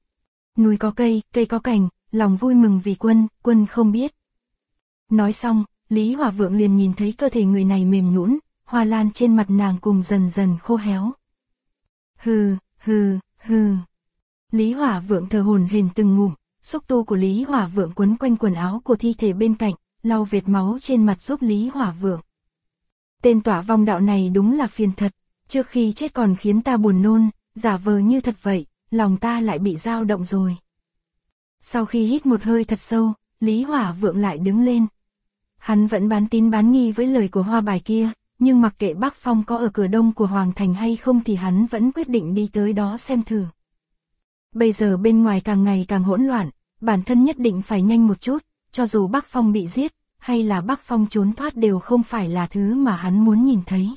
Núi có cây, cây có cành, lòng vui mừng vì quân, quân không biết. Nói xong, Lý Hỏa Vượng liền nhìn thấy cơ thể người này mềm nhũn, Hoa Lan trên mặt nàng cùng dần dần khô héo. Hừ, hừ, hừ. Lý Hỏa Vượng thở hổn hển từng ngụm, xúc tu của Lý Hỏa Vượng quấn quanh quần áo của thi thể bên cạnh, lau vệt máu trên mặt giúp Lý Hỏa Vượng. Tên Tỏa Vong đạo này đúng là phiền thật, trước khi chết còn khiến ta buồn nôn, giả vờ như thật vậy, lòng ta lại bị dao động rồi. Sau khi hít một hơi thật sâu, Lý Hỏa Vượng lại đứng lên. Hắn vẫn bán tín bán nghi với lời của hoa bài kia, nhưng mặc kệ Bắc Phong có ở cửa đông của Hoàng Thành hay không thì hắn vẫn quyết định đi tới đó xem thử. Bây giờ bên ngoài càng ngày càng hỗn loạn, bản thân nhất định phải nhanh một chút, cho dù Bắc Phong bị giết, hay là Bắc Phong trốn thoát đều không phải là thứ mà hắn muốn nhìn thấy.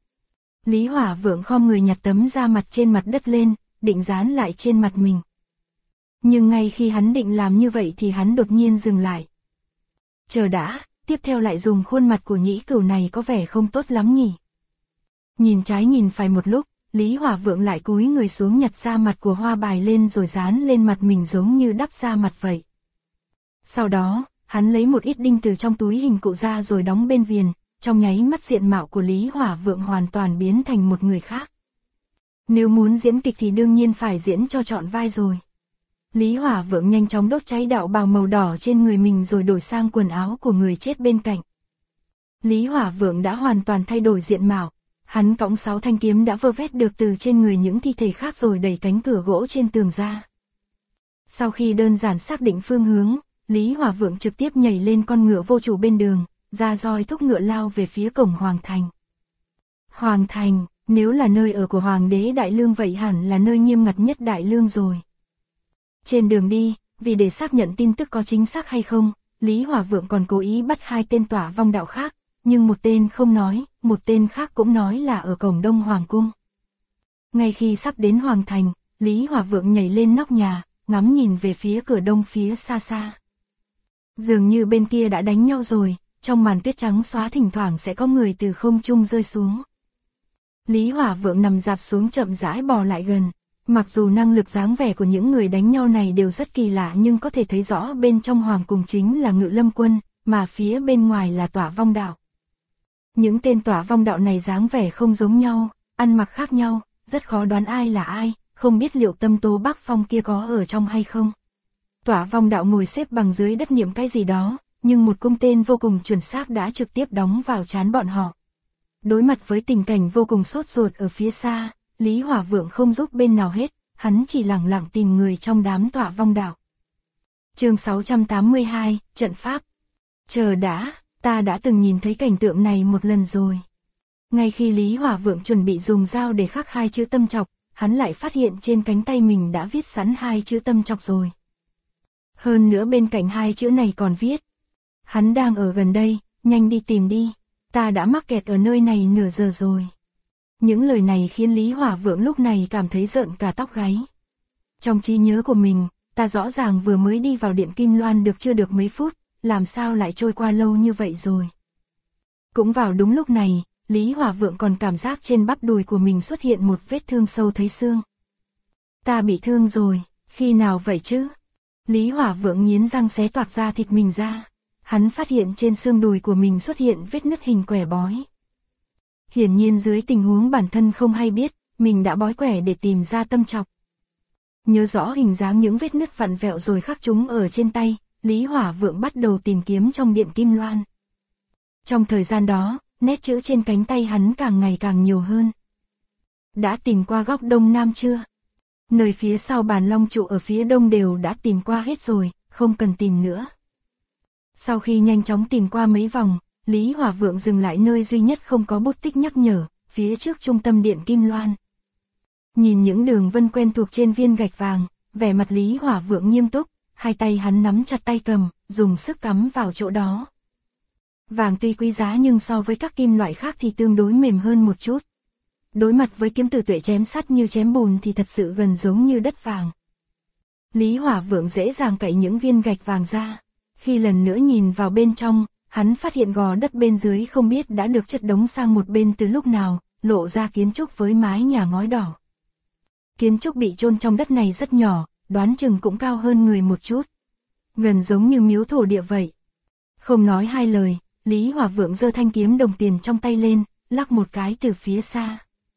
Lý Hỏa Vượng khom người nhặt tấm da mặt trên mặt đất lên, định dán lại trên mặt mình. Nhưng ngay khi hắn định làm như vậy thì hắn đột nhiên dừng lại. Chờ đã, tiếp theo lại dùng khuôn mặt của Nhĩ Cửu này có vẻ không tốt lắm nhỉ. Nhìn trái nhìn phải một lúc, Lý Hỏa Vượng lại cúi người xuống nhặt da mặt của hoa bài lên rồi dán lên mặt mình giống như đắp da mặt vậy. Sau đó, hắn lấy một ít đinh từ trong túi hình cụ ra rồi đóng bên viền, trong nháy mắt diện mạo của Lý Hỏa Vượng hoàn toàn biến thành một người khác. Nếu muốn diễn kịch thì đương nhiên phải diễn cho trọn vai rồi. Lý Hỏa Vượng nhanh chóng đốt cháy đạo bào màu đỏ trên người mình rồi đổi sang quần áo của người chết bên cạnh. Lý Hỏa Vượng đã hoàn toàn thay đổi diện mạo, hắn cõng 6 thanh kiếm đã vơ vét được từ trên người những thi thể khác rồi đẩy cánh cửa gỗ trên tường ra. Sau khi đơn giản xác định phương hướng, Lý Hỏa Vượng trực tiếp nhảy lên con ngựa vô chủ bên đường, ra roi thúc ngựa lao về phía cổng Hoàng Thành. Hoàng Thành, nếu là nơi ở của Hoàng đế Đại Lương vậy hẳn là nơi nghiêm ngặt nhất Đại Lương rồi. Trên đường đi, vì để xác nhận tin tức có chính xác hay không, Lý Hỏa Vượng còn cố ý bắt 2 tên Tỏa Vong đạo khác, nhưng một tên không nói, một tên khác cũng nói là ở cổng đông Hoàng cung. Ngay khi sắp đến Hoàng Thành, Lý Hỏa Vượng nhảy lên nóc nhà, ngắm nhìn về phía cửa đông phía xa xa. Dường như bên kia đã đánh nhau rồi, trong màn tuyết trắng xóa thỉnh thoảng sẽ có người từ không trung rơi xuống. Lý Hỏa Vượng nằm dạp xuống chậm rãi bò lại gần. Mặc dù năng lực dáng vẻ của những người đánh nhau này đều rất kỳ lạ nhưng có thể thấy rõ bên trong Hoàng cung chính là Ngự Lâm quân, mà phía bên ngoài là Tỏa Vong đạo. Những tên Tỏa Vong đạo này dáng vẻ không giống nhau, ăn mặc khác nhau, rất khó đoán ai là ai, không biết liệu Tâm Tố Bắc Phong kia có ở trong hay không. Tỏa Vong đạo ngồi xếp bằng dưới đất niệm cái gì đó, nhưng một cung tên vô cùng chuẩn xác đã trực tiếp đóng vào trán bọn họ. Đối mặt với tình cảnh vô cùng sốt ruột ở phía xa, Lý Hỏa Vượng không giúp bên nào hết, hắn chỉ lẳng lặng tìm người trong đám Tỏa Vong đạo. Chương 682, trận pháp. Chờ đã, ta đã từng nhìn thấy cảnh tượng này một lần rồi. Ngay khi Lý Hỏa Vượng chuẩn bị dùng dao để khắc 2 chữ tâm trọc, hắn lại phát hiện trên cánh tay mình đã viết sẵn 2 chữ tâm trọc rồi. Hơn nữa bên cạnh 2 chữ này còn viết: hắn đang ở gần đây, nhanh đi tìm đi, ta đã mắc kẹt ở nơi này nửa giờ rồi. Những lời này khiến Lý Hỏa Vượng lúc này cảm thấy rợn cả tóc gáy. Trong trí nhớ của mình, ta rõ ràng vừa mới đi vào Điện Kim Loan được chưa được mấy phút, làm sao lại trôi qua lâu như vậy rồi. Cũng vào đúng lúc này, Lý Hỏa Vượng còn cảm giác trên bắp đùi của mình xuất hiện một vết thương sâu thấy xương. Ta bị thương rồi, khi nào vậy chứ? Lý Hỏa Vượng nghiến răng xé toạc da thịt mình ra. Hắn phát hiện trên xương đùi của mình xuất hiện vết nứt hình quẻ bói. Hiển nhiên dưới tình huống bản thân không hay biết, mình đã bói quẻ để tìm ra tâm trọc. Nhớ rõ hình dáng những vết nứt vặn vẹo rồi khắc chúng ở trên tay, Lý Hỏa Vượng bắt đầu tìm kiếm trong điện kim loan. Trong thời gian đó, nét chữ trên cánh tay hắn càng ngày càng nhiều hơn. Đã tìm qua góc đông nam chưa? Nơi phía sau bàn long trụ ở phía đông đều đã tìm qua hết rồi, không cần tìm nữa. Sau khi nhanh chóng tìm qua mấy vòng, Lý Hỏa Vượng dừng lại nơi duy nhất không có bút tích nhắc nhở, phía trước trung tâm điện kim loan. Nhìn những đường vân quen thuộc trên viên gạch vàng, vẻ mặt Lý Hỏa Vượng nghiêm túc, hai tay hắn nắm chặt tay cầm, dùng sức cắm vào chỗ đó. Vàng tuy quý giá nhưng so với các kim loại khác thì tương đối mềm hơn một chút. Đối mặt với kiếm tử tuệ chém sắt như chém bùn thì thật sự gần giống như đất vàng. Lý Hỏa Vượng dễ dàng cạy những viên gạch vàng ra. Khi lần nữa nhìn vào bên trong, hắn phát hiện gò đất bên dưới không biết đã được chất đống sang một bên từ lúc nào, lộ ra kiến trúc với mái nhà ngói đỏ. Kiến trúc bị chôn trong đất này rất nhỏ, đoán chừng cũng cao hơn người một chút. Gần giống như miếu thổ địa vậy. Không nói hai lời, Lý Hỏa Vượng giơ thanh kiếm đồng tiền trong tay lên, lắc một cái từ phía xa.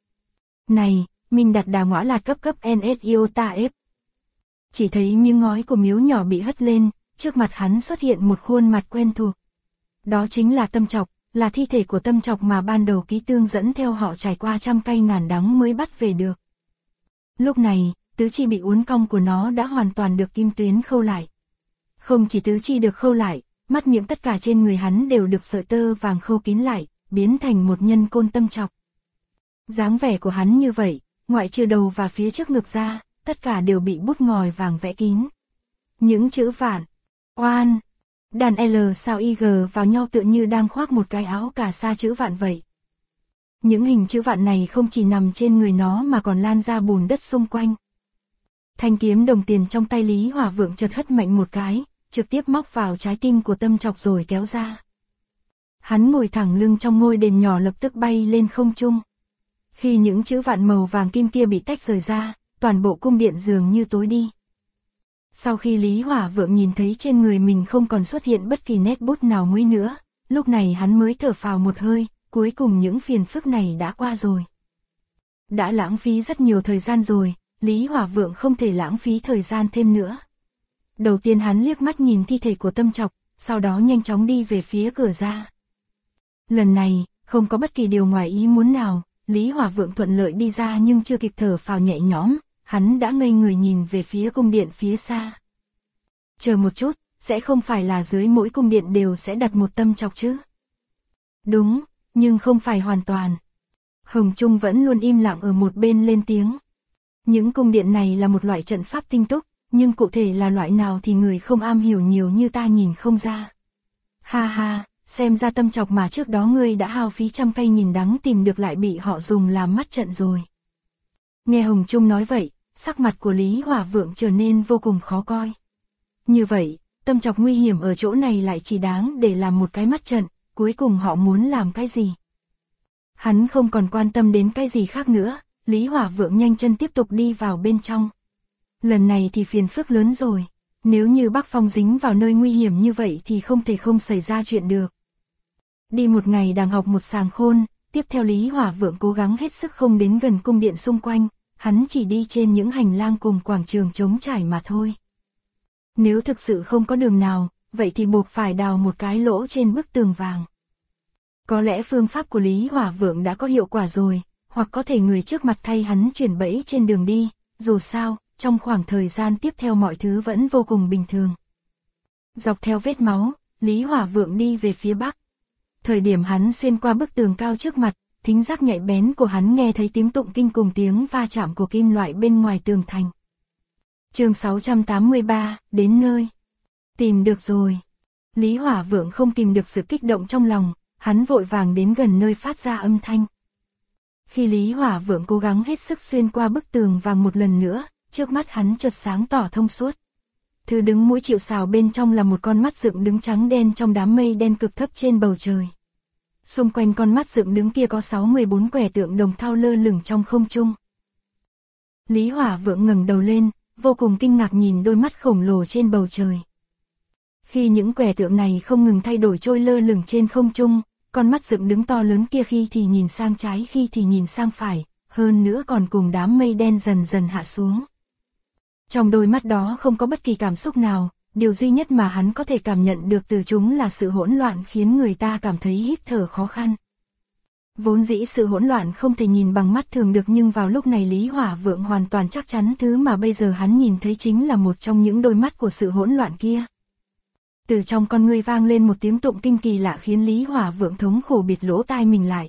Này, mình đặt đà ngõa lạt cấp NSIOTA F. Chỉ thấy miếng ngói của miếu nhỏ bị hất lên, trước mặt hắn xuất hiện một khuôn mặt quen thuộc. Đó chính là Tâm Trọc, là thi thể của Tâm Trọc mà ban đầu Ký Tương dẫn theo họ trải qua trăm cay ngàn đắng mới bắt về được. Lúc này, tứ chi bị uốn cong của nó đã hoàn toàn được kim tuyến khâu lại. Không chỉ tứ chi được khâu lại, mắt miệng tất cả trên người hắn đều được sợi tơ vàng khâu kín lại, biến thành một nhân côn Tâm Trọc. Dáng vẻ của hắn như vậy, ngoại trừ đầu và phía trước ngực ra, tất cả đều bị bút ngòi vàng vẽ kín. Những chữ vạn, oan, đàn L sao IG vào nhau tựa như đang khoác một cái áo cà sa chữ vạn vậy. Những hình chữ vạn này không chỉ nằm trên người nó mà còn lan ra bùn đất xung quanh. Thanh kiếm đồng tiền trong tay Lý Hỏa Vượng chợt hất mạnh một cái, trực tiếp móc vào trái tim của Tâm Trọc rồi kéo ra. Hắn ngồi thẳng lưng trong ngôi đền nhỏ lập tức bay lên không trung. Khi những chữ vạn màu vàng kim kia bị tách rời ra, toàn bộ cung điện dường như tối đi. Sau khi Lý Hỏa Vượng nhìn thấy trên người mình không còn xuất hiện bất kỳ nét bút nào mới nữa, lúc này hắn mới thở phào một hơi, cuối cùng những phiền phức này đã qua rồi. Đã lãng phí rất nhiều thời gian rồi, Lý Hỏa Vượng không thể lãng phí thời gian thêm nữa. Đầu tiên hắn liếc mắt nhìn thi thể của Tâm Trọc, sau đó nhanh chóng đi về phía cửa ra. Lần này, không có bất kỳ điều ngoài ý muốn nào, Lý Hỏa Vượng thuận lợi đi ra nhưng chưa kịp thở phào nhẹ nhõm, hắn đã ngây người nhìn về phía cung điện phía xa. Chờ một chút, sẽ không phải là dưới mỗi cung điện đều sẽ đặt một Tâm Trọc chứ? Đúng, nhưng không phải hoàn toàn. Hồng Trung vẫn luôn im lặng ở một bên lên tiếng. Những cung điện này là một loại trận pháp tinh túc, nhưng cụ thể là loại nào thì người không am hiểu nhiều như ta nhìn không ra. Ha ha, xem ra Tâm Trọc mà trước đó ngươi đã hao phí trăm cây nghìn đắng tìm được lại bị họ dùng làm mắt trận rồi. Nghe Hồng Trung nói vậy, sắc mặt của Lý Hỏa Vượng trở nên vô cùng khó coi. Như vậy, Tâm Trọc nguy hiểm ở chỗ này lại chỉ đáng để làm một cái mắt trận, cuối cùng họ muốn làm cái gì? Hắn không còn quan tâm đến cái gì khác nữa, Lý Hỏa Vượng nhanh chân tiếp tục đi vào bên trong. Lần này thì phiền phức lớn rồi, nếu như Bắc Phong dính vào nơi nguy hiểm như vậy thì không thể không xảy ra chuyện được. Đi một ngày đàng học một sàng khôn, tiếp theo Lý Hỏa Vượng cố gắng hết sức không đến gần cung điện xung quanh, hắn chỉ đi trên những hành lang cùng quảng trường trống trải mà thôi. Nếu thực sự không có đường nào, vậy thì buộc phải đào một cái lỗ trên bức tường vàng. Có lẽ phương pháp của Lý Hỏa Vượng đã có hiệu quả rồi, hoặc có thể người trước mặt thay hắn chuyển bẫy trên đường đi, dù sao, trong khoảng thời gian tiếp theo mọi thứ vẫn vô cùng bình thường. Dọc theo vết máu, Lý Hỏa Vượng đi về phía bắc. Thời điểm hắn xuyên qua bức tường cao trước mặt, thính giác nhạy bén của hắn nghe thấy tiếng tụng kinh cùng tiếng va chạm của kim loại bên ngoài tường thành. Chương 683, đến nơi. Tìm được rồi. Lý Hỏa Vượng không kìm được sự kích động trong lòng, hắn vội vàng đến gần nơi phát ra âm thanh. Khi Lý Hỏa Vượng cố gắng hết sức xuyên qua bức tường vàng một lần nữa, trước mắt hắn chợt sáng tỏ thông suốt. Thứ đứng mũi chịu sào bên trong là một con mắt dựng đứng trắng đen trong đám mây đen cực thấp trên bầu trời. Xung quanh con mắt dựng đứng kia có 64 quẻ tượng đồng thau lơ lửng trong không trung. Lý Hỏa Vượng ngẩng đầu lên, vô cùng kinh ngạc nhìn đôi mắt khổng lồ trên bầu trời. Khi những quẻ tượng này không ngừng thay đổi trôi lơ lửng trên không trung, con mắt dựng đứng to lớn kia khi thì nhìn sang trái khi thì nhìn sang phải, hơn nữa còn cùng đám mây đen dần dần hạ xuống. Trong đôi mắt đó không có bất kỳ cảm xúc nào, điều duy nhất mà hắn có thể cảm nhận được từ chúng là sự hỗn loạn khiến người ta cảm thấy hít thở khó khăn. Vốn dĩ sự hỗn loạn không thể nhìn bằng mắt thường được, nhưng vào lúc này Lý Hỏa Vượng hoàn toàn chắc chắn thứ mà bây giờ hắn nhìn thấy chính là một trong những đôi mắt của sự hỗn loạn kia. Từ trong con ngươi vang lên một tiếng tụng kinh kỳ lạ khiến Lý Hỏa Vượng thống khổ bịt lỗ tai mình lại.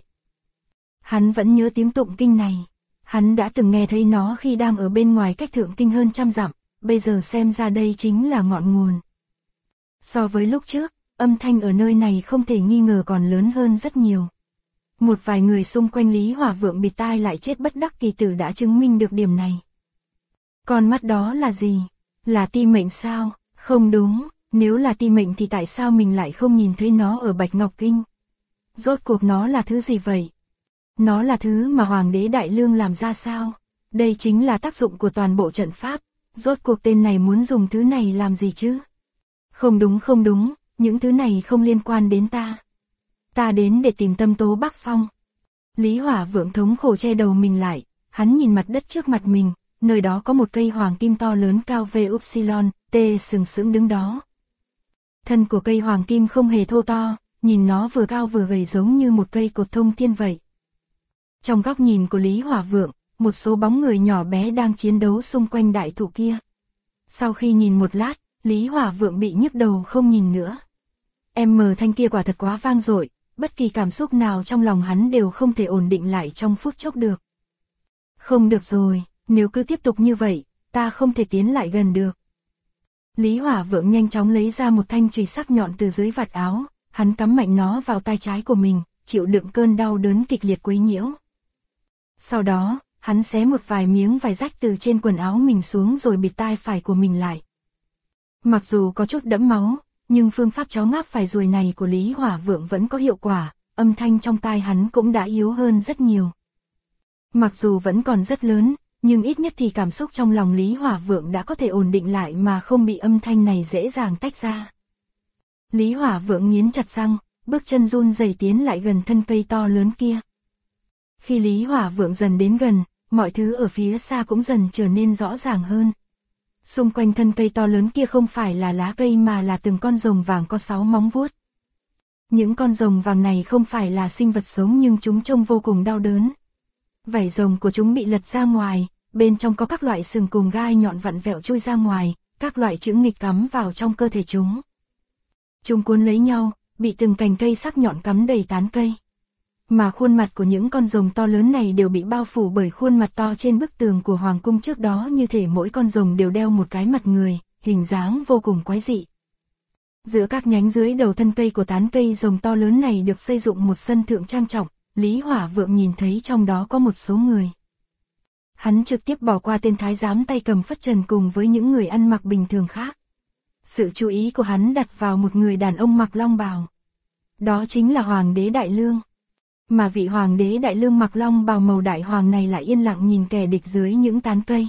Hắn vẫn nhớ tiếng tụng kinh này, hắn đã từng nghe thấy nó khi đang ở bên ngoài cách thượng kinh hơn 100 dặm, bây giờ xem ra đây chính là ngọn nguồn. So với lúc trước, âm thanh ở nơi này không thể nghi ngờ còn lớn hơn rất nhiều. Một vài người xung quanh Lý Hỏa Vượng bịt tai lại chết bất đắc kỳ tử đã chứng minh được điểm này. Con mắt đó là gì? Là ti mệnh sao? Không đúng, nếu là ti mệnh thì tại sao mình lại không nhìn thấy nó ở Bạch Ngọc Kinh? Rốt cuộc nó là thứ gì vậy? Nó là thứ mà Hoàng đế Đại Lương làm ra sao? Đây chính là tác dụng của toàn bộ trận pháp, rốt cuộc tên này muốn dùng thứ này làm gì chứ? Không đúng, những thứ này không liên quan đến ta. Ta đến để tìm Tâm Tố Bắc Phong. Lý Hỏa Vượng thống khổ che đầu mình lại, hắn nhìn mặt đất trước mặt mình, nơi đó có một cây hoàng kim to lớn cao về upsilon, t sừng sững đứng đó. Thân của cây hoàng kim không hề thô to, nhìn nó vừa cao vừa gầy giống như một cây cột thông thiên vậy. Trong góc nhìn của Lý Hỏa Vượng, một số bóng người nhỏ bé đang chiến đấu xung quanh đại thụ kia. Sau khi nhìn một lát, Lý Hỏa Vượng bị nhức đầu không nhìn nữa. Thanh kia quả thật quá vang dội, bất kỳ cảm xúc nào trong lòng hắn đều không thể ổn định lại trong phút chốc được. Không được rồi, nếu cứ tiếp tục như vậy, ta không thể tiến lại gần được. Lý Hỏa Vượng nhanh chóng lấy ra một thanh chùy sắc nhọn từ dưới vạt áo, hắn cắm mạnh nó vào tai trái của mình, chịu đựng cơn đau đớn kịch liệt quấy nhiễu. Sau đó, hắn xé một vài miếng vải rách từ trên quần áo mình xuống rồi bịt tai phải của mình lại. Mặc dù có chút đẫm máu, nhưng phương pháp chó ngáp phải ruồi này của Lý Hỏa Vượng vẫn có hiệu quả, âm thanh trong tai hắn cũng đã yếu hơn rất nhiều. Mặc dù vẫn còn rất lớn, nhưng ít nhất thì cảm xúc trong lòng Lý Hỏa Vượng đã có thể ổn định lại mà không bị âm thanh này dễ dàng tách ra. Lý Hỏa Vượng nghiến chặt răng, bước chân run rẩy tiến lại gần thân cây to lớn kia. Khi Lý Hỏa Vượng dần đến gần, mọi thứ ở phía xa cũng dần trở nên rõ ràng hơn. Xung quanh thân cây to lớn kia không phải là lá cây mà là từng con rồng vàng có 6 móng vuốt. Những con rồng vàng này không phải là sinh vật sống nhưng chúng trông vô cùng đau đớn. Vảy rồng của chúng bị lật ra ngoài, bên trong có các loại sừng cùng gai nhọn vặn vẹo chui ra ngoài, các loại chữ nghịch cắm vào trong cơ thể chúng. Chúng cuốn lấy nhau, bị từng cành cây sắc nhọn cắm đầy tán cây. Mà khuôn mặt của những con rồng to lớn này đều bị bao phủ bởi khuôn mặt to trên bức tường của hoàng cung trước đó, như thể mỗi con rồng đều đeo một cái mặt người, hình dáng vô cùng quái dị. Giữa các nhánh dưới đầu thân cây của tán cây rồng to lớn này được xây dựng một sân thượng trang trọng, Lý Hỏa Vượng nhìn thấy trong đó có một số người. Hắn trực tiếp bỏ qua tên thái giám tay cầm phất trần cùng với những người ăn mặc bình thường khác. Sự chú ý của hắn đặt vào một người đàn ông mặc long bào. Đó chính là Hoàng đế Đại Lương. Mà vị Hoàng đế Đại Lương mặc long bào màu đại hoàng này lại yên lặng nhìn kẻ địch dưới những tán cây.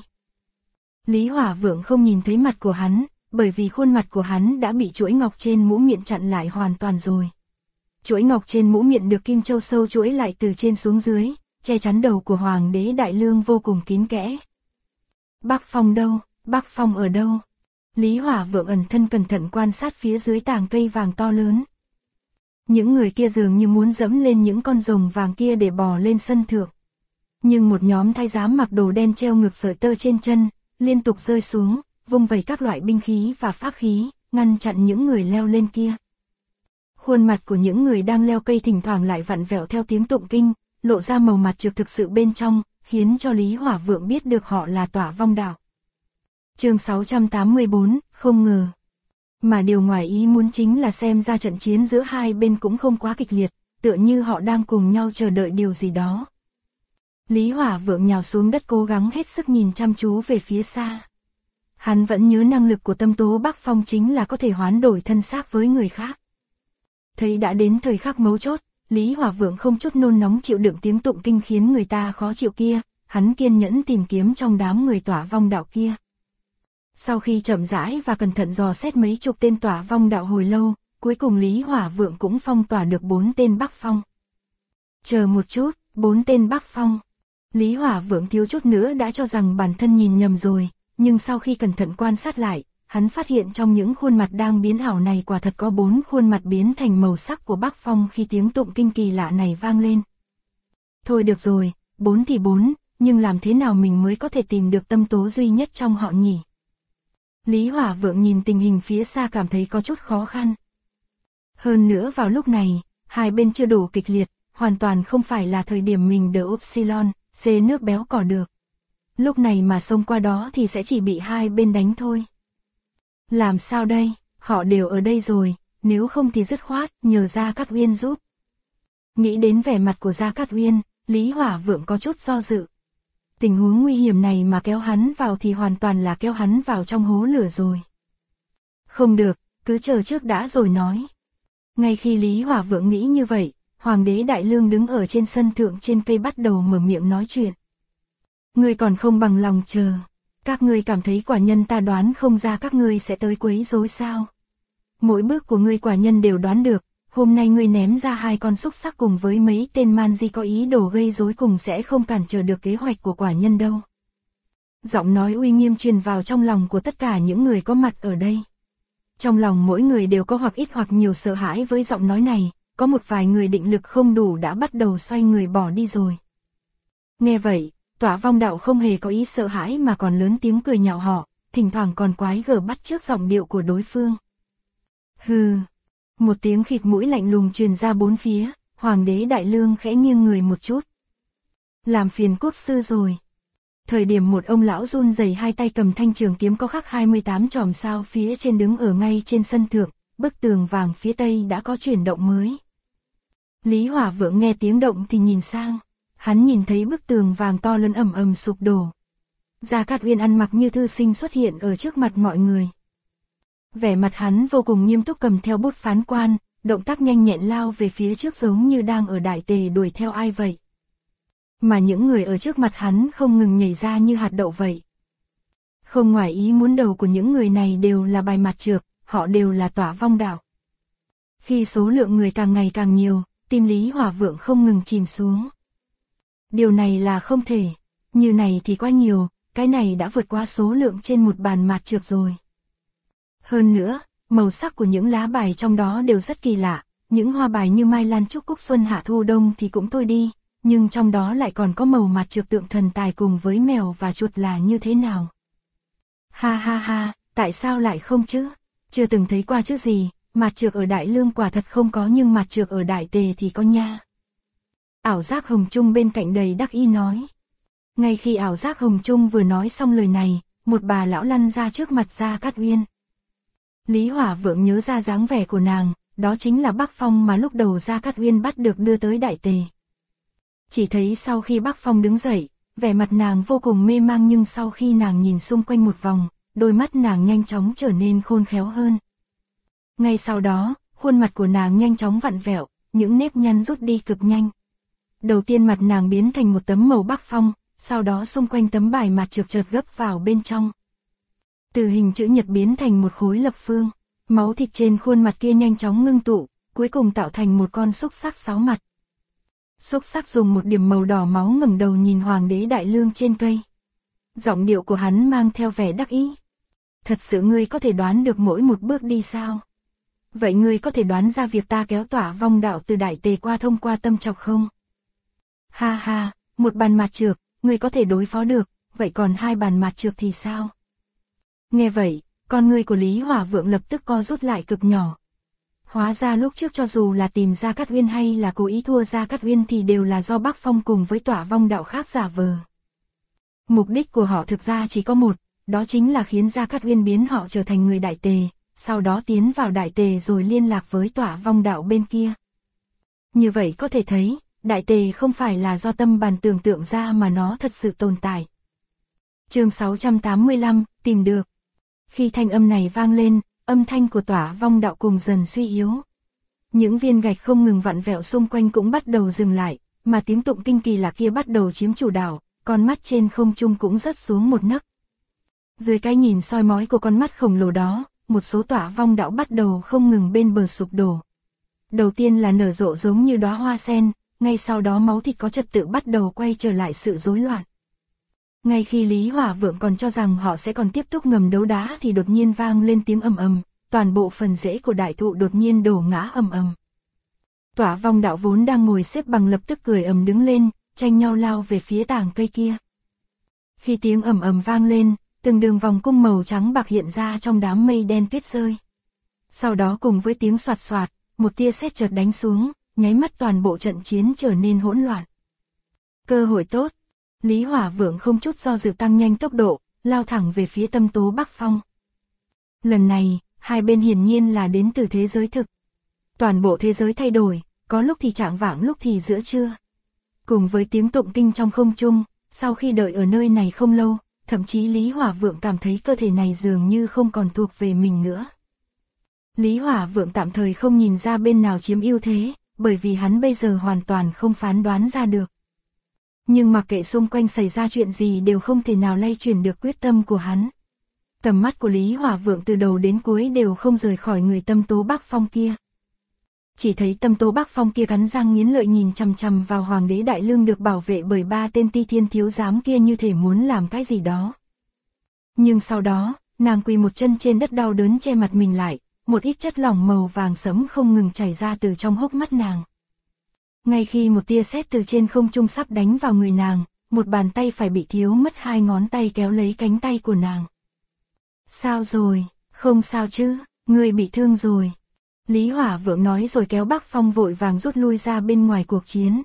Lý Hỏa Vượng không nhìn thấy mặt của hắn, bởi vì khuôn mặt của hắn đã bị chuỗi ngọc trên mũ miệng chặn lại hoàn toàn rồi. Chuỗi ngọc trên mũ miệng được kim châu sâu chuỗi lại từ trên xuống dưới, che chắn đầu của Hoàng đế Đại Lương vô cùng kín kẽ. Bắc Phong đâu? Bắc Phong ở đâu? Lý Hỏa Vượng ẩn thân cẩn thận quan sát phía dưới tàng cây vàng to lớn. Những người kia dường như muốn dẫm lên những con rồng vàng kia để bò lên sân thượng. Nhưng một nhóm thái giám mặc đồ đen treo ngược sợi tơ trên chân, liên tục rơi xuống, vung vẩy các loại binh khí và pháp khí, ngăn chặn những người leo lên kia. Khuôn mặt của những người đang leo cây thỉnh thoảng lại vặn vẹo theo tiếng tụng kinh, lộ ra màu mặt trược thực sự bên trong, khiến cho Lý Hỏa Vượng biết được họ là Tỏa Vong Đạo. Chương 684, không ngờ. Mà điều ngoài ý muốn chính là xem ra trận chiến giữa hai bên cũng không quá kịch liệt, tựa như họ đang cùng nhau chờ đợi điều gì đó. Lý Hỏa Vượng nhào xuống đất cố gắng hết sức nhìn chăm chú về phía xa. Hắn vẫn nhớ năng lực của Tâm Tố Bắc Phong chính là có thể hoán đổi thân xác với người khác. Thấy đã đến thời khắc mấu chốt, Lý Hỏa Vượng không chút nôn nóng chịu đựng tiếng tụng kinh khiến người ta khó chịu kia, hắn kiên nhẫn tìm kiếm trong đám người Tỏa Vong Đạo kia. Sau khi chậm rãi và cẩn thận dò xét mấy chục tên tỏa vong đạo hồi lâu, cuối cùng Lý Hỏa Vượng cũng phong tỏa được 4 tên Bắc Phong. Chờ một chút, 4 tên Bắc Phong. Lý Hỏa Vượng thiếu chút nữa đã cho rằng bản thân nhìn nhầm rồi, nhưng sau khi cẩn thận quan sát lại, hắn phát hiện trong những khuôn mặt đang biến ảo này quả thật có 4 khuôn mặt biến thành màu sắc của Bắc Phong khi tiếng tụng kinh kỳ lạ này vang lên. Thôi được rồi, 4 thì 4, nhưng làm thế nào mình mới có thể tìm được tâm tố duy nhất trong họ nhỉ? Lý Hỏa Vượng nhìn tình hình phía xa cảm thấy có chút khó khăn. Hơn nữa vào lúc này, hai bên chưa đủ kịch liệt, hoàn toàn không phải là thời điểm mình đỡ Upsilon, C nước béo cỏ được. Lúc này mà xông qua đó thì sẽ chỉ bị hai bên đánh thôi. Làm sao đây, họ đều ở đây rồi, nếu không thì dứt khoát, nhờ Gia Cát Uyên giúp. Nghĩ đến vẻ mặt của Gia Cát Uyên, Lý Hỏa Vượng có chút do dự. Tình huống nguy hiểm này mà kéo hắn vào thì hoàn toàn là kéo hắn vào trong hố lửa rồi. Không được, cứ chờ trước đã rồi nói. Ngay khi Lý Hỏa Vượng nghĩ như vậy, Hoàng đế Đại Lương đứng ở trên sân thượng trên cây bắt đầu mở miệng nói chuyện. Ngươi còn không bằng lòng chờ. Các ngươi cảm thấy quả nhân ta đoán không ra các ngươi sẽ tới quấy rối sao? Mỗi bước của ngươi quả nhân đều đoán được, hôm nay ngươi ném ra 2 con xúc sắc cùng với mấy tên man di có ý đồ gây rối cùng sẽ không cản trở được kế hoạch của quả nhân đâu. Giọng nói uy nghiêm truyền vào trong lòng của tất cả những người có mặt ở đây. Trong lòng mỗi người đều có hoặc ít hoặc nhiều sợ hãi với giọng nói này, có một vài người định lực không đủ đã bắt đầu xoay người bỏ đi rồi. Nghe vậy, Tỏa Vong đạo không hề có ý sợ hãi mà còn lớn tiếng cười nhạo họ, thỉnh thoảng còn quái gở bắt chước giọng điệu của đối phương. Hừ, một tiếng khịt mũi lạnh lùng truyền ra bốn phía, Hoàng đế Đại Lương khẽ nghiêng người một chút. Làm phiền quốc sư rồi. Thời điểm một ông lão run rẩy hai tay cầm thanh trường kiếm có khắc 28 chòm sao phía trên đứng ở ngay trên sân thượng, bức tường vàng phía tây đã có chuyển động mới. Lý Hỏa Vượng nghe tiếng động thì nhìn sang, hắn nhìn thấy bức tường vàng to lớn ầm ầm sụp đổ. Gia Cát Uyên ăn mặc như thư sinh xuất hiện ở trước mặt mọi người. Vẻ mặt hắn vô cùng nghiêm túc cầm theo bút phán quan, động tác nhanh nhẹn lao về phía trước giống như đang ở đại tề đuổi theo ai vậy. Mà những người ở trước mặt hắn không ngừng nhảy ra như hạt đậu vậy. Không ngoài ý muốn đầu của những người này đều là bài mặt trược, họ đều là Tỏa Vong đạo. Khi số lượng người càng ngày càng nhiều, tim Lý Hỏa Vượng không ngừng chìm xuống. Điều này là không thể, như này thì quá nhiều, cái này đã vượt qua số lượng trên một bàn mạt trược rồi. Hơn nữa, màu sắc của những lá bài trong đó đều rất kỳ lạ, những hoa bài như mai lan trúc cúc xuân hạ thu đông thì cũng thôi đi, nhưng trong đó lại còn có màu mạt trược tượng thần tài cùng với mèo và chuột là như thế nào? Ha ha ha, tại sao lại không chứ? Chưa từng thấy qua chứ gì, mạt trược ở Đại Lương quả thật không có nhưng mạt trược ở Đại Tề thì có nha. Ảo Giác Hồng Trung bên cạnh đầy đắc ý nói. Ngay khi Ảo Giác Hồng Trung vừa nói xong lời này, một bà lão lăn ra trước mặt Gia Cát Uyên. Lý Hỏa Vượng nhớ ra dáng vẻ của nàng, đó chính là Bắc Phong mà lúc đầu Gia Cát Uyên bắt được đưa tới Đại Tề. Chỉ thấy sau khi Bắc Phong đứng dậy, vẻ mặt nàng vô cùng mê mang nhưng sau khi nàng nhìn xung quanh một vòng, đôi mắt nàng nhanh chóng trở nên khôn khéo hơn. Ngay sau đó, khuôn mặt của nàng nhanh chóng vặn vẹo, những nếp nhăn rút đi cực nhanh. Đầu tiên mặt nàng biến thành một tấm màu Bắc Phong, sau đó xung quanh tấm bài mặt trược chợt gấp vào bên trong. Từ hình chữ nhật biến thành một khối lập phương, máu thịt trên khuôn mặt kia nhanh chóng ngưng tụ, cuối cùng tạo thành một con xúc xắc 6 mặt. Xúc xắc dùng một điểm màu đỏ máu ngẩng đầu nhìn Hoàng đế Đại Lương trên cây. Giọng điệu của hắn mang theo vẻ đắc ý. Thật sự ngươi có thể đoán được mỗi một bước đi sao? Vậy ngươi có thể đoán ra việc ta kéo Tỏa Vong đạo từ Đại Tề qua thông qua Tâm Trọc không? Ha ha, một bàn mạt trược, ngươi có thể đối phó được, vậy còn 2 bàn mạt trược thì sao? Nghe vậy, con ngươi của Lý Hỏa Vượng lập tức co rút lại cực nhỏ. Hóa ra lúc trước cho dù là tìm Gia Cát Uyên hay là cố ý thua Gia Cát Uyên thì đều là do Bắc Phong cùng với Tỏa Vong đạo khác giả vờ. Mục đích của họ thực ra chỉ có một, đó chính là khiến Gia Cát Uyên biến họ trở thành người Đại Tề, sau đó tiến vào Đại Tề rồi liên lạc với Tỏa Vong đạo bên kia. Như vậy có thể thấy, Đại Tề không phải là do tâm bàn tưởng tượng ra mà nó thật sự tồn tại. Chương 685, tìm được. Khi thanh âm này vang lên, âm thanh của Tỏa Vong đạo cùng dần suy yếu. Những viên gạch không ngừng vặn vẹo xung quanh cũng bắt đầu dừng lại, mà tiếng tụng kinh kỳ lạ kia bắt đầu chiếm chủ đạo, con mắt trên không trung cũng rớt xuống một nấc. Dưới cái nhìn soi mói của con mắt khổng lồ đó, một số tỏa vong đạo bắt đầu không ngừng bên bờ sụp đổ. Đầu tiên là nở rộ giống như đóa hoa sen, ngay sau đó máu thịt có trật tự bắt đầu quay trở lại sự rối loạn. Ngay khi Lý Hỏa Vượng còn cho rằng họ sẽ còn tiếp tục ngầm đấu đá thì đột nhiên vang lên tiếng ầm ầm, toàn bộ phần rễ của đại thụ đột nhiên đổ ngã ầm ầm. Tỏa vong đạo vốn đang ngồi xếp bằng lập tức cười ầm đứng lên, tranh nhau lao về phía tảng cây kia. Khi tiếng ầm ầm vang lên, từng đường vòng cung màu trắng bạc hiện ra trong đám mây đen tuyết rơi. Sau đó cùng với tiếng xoạt xoạt, một tia sét chợt đánh xuống, nháy mắt toàn bộ trận chiến trở nên hỗn loạn. Cơ hội tốt, Lý Hỏa Vượng không chút do dự tăng nhanh tốc độ, lao thẳng về phía Tâm Tố Bắc Phong. Lần này, hai bên hiển nhiên là đến từ thế giới thực. Toàn bộ thế giới thay đổi, có lúc thì chạng vạng lúc thì giữa trưa. Cùng với tiếng tụng kinh trong không trung, sau khi đợi ở nơi này không lâu, thậm chí Lý Hỏa Vượng cảm thấy cơ thể này dường như không còn thuộc về mình nữa. Lý Hỏa Vượng tạm thời không nhìn ra bên nào chiếm ưu thế, bởi vì hắn bây giờ hoàn toàn không phán đoán ra được. Nhưng mặc kệ xung quanh xảy ra chuyện gì đều không thể nào lay chuyển được quyết tâm của hắn. Tầm mắt của Lý Hỏa Vượng từ đầu đến cuối đều không rời khỏi người Tâm Tố Bắc Phong kia. Chỉ thấy Tâm Tố Bắc Phong kia cắn răng nghiến lợi nhìn chằm chằm vào Hoàng đế Đại Lương được bảo vệ bởi 3 tên Ti Thiên thiếu giám kia như thể muốn làm cái gì đó. Nhưng sau đó, nàng quỳ một chân trên đất đau đớn che mặt mình lại, một ít chất lỏng màu vàng sẫm không ngừng chảy ra từ trong hốc mắt nàng. Ngay khi một tia sét từ trên không trung sắp đánh vào người nàng, một bàn tay phải bị thiếu mất 2 ngón tay kéo lấy cánh tay của nàng. Sao rồi, không sao chứ, ngươi bị thương rồi. Lý Hỏa Vượng nói rồi kéo Bắc Phong vội vàng rút lui ra bên ngoài cuộc chiến.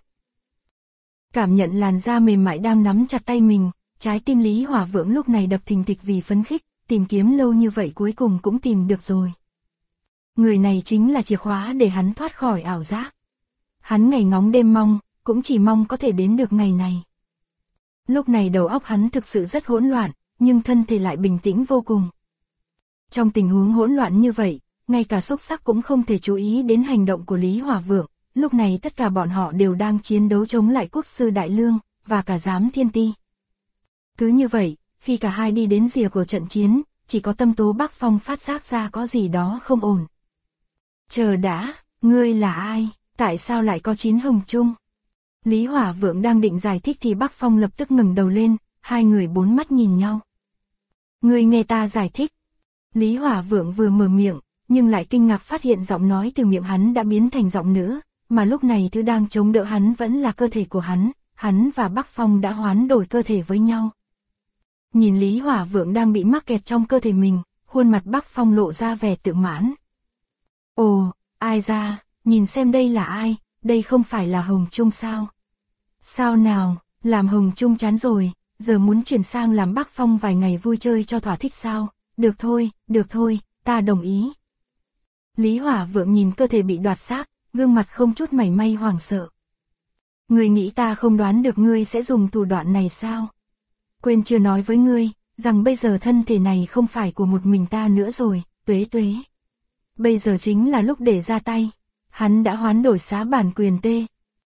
Cảm nhận làn da mềm mại đang nắm chặt tay mình, trái tim Lý Hỏa Vượng lúc này đập thình thịch vì phấn khích, tìm kiếm lâu như vậy cuối cùng cũng tìm được rồi. Người này chính là chìa khóa để hắn thoát khỏi ảo giác. Hắn ngày ngóng đêm mong, cũng chỉ mong có thể đến được ngày này. Lúc này đầu óc hắn thực sự rất hỗn loạn, nhưng thân thể lại bình tĩnh vô cùng. Trong tình huống hỗn loạn như vậy, ngay cả xúc sắc cũng không thể chú ý đến hành động của Lý Hỏa Vượng, lúc này tất cả bọn họ đều đang chiến đấu chống lại quốc sư Đại Lương, và cả giám thiên ti. Cứ như vậy, khi cả hai đi đến rìa của trận chiến, chỉ có Tâm Tố Bắc Phong phát giác ra có gì đó không ổn. Chờ đã, ngươi là ai, tại sao lại có 9 hồng chung? Lý Hỏa Vượng đang định giải thích thì Bắc Phong lập tức ngẩng đầu lên, hai người bốn mắt nhìn nhau. Ngươi nghe ta giải thích. Lý Hỏa Vượng vừa mở miệng, nhưng lại kinh ngạc phát hiện giọng nói từ miệng hắn đã biến thành giọng nữ, mà lúc này thứ đang chống đỡ hắn vẫn là cơ thể của hắn và Bắc Phong đã hoán đổi cơ thể với nhau. Nhìn Lý Hỏa Vượng đang bị mắc kẹt trong cơ thể mình, khuôn mặt Bắc Phong lộ ra vẻ tự mãn. Ồ, ai ra, nhìn xem đây là ai, đây không phải là Hồng Trung sao? Sao nào, làm Hồng Trung chán rồi, giờ muốn chuyển sang làm Bắc Phong vài ngày vui chơi cho thỏa thích sao? Được thôi, ta đồng ý. Lý Hỏa Vượng nhìn cơ thể bị đoạt xác, gương mặt không chút mảy may hoảng sợ. Ngươi nghĩ ta không đoán được ngươi sẽ dùng thủ đoạn này sao? Quên chưa nói với ngươi, rằng bây giờ thân thể này không phải của một mình ta nữa rồi, Tuế Tuế. Bây giờ chính là lúc để ra tay. Hắn đã hoán đổi xá bản quyền tê.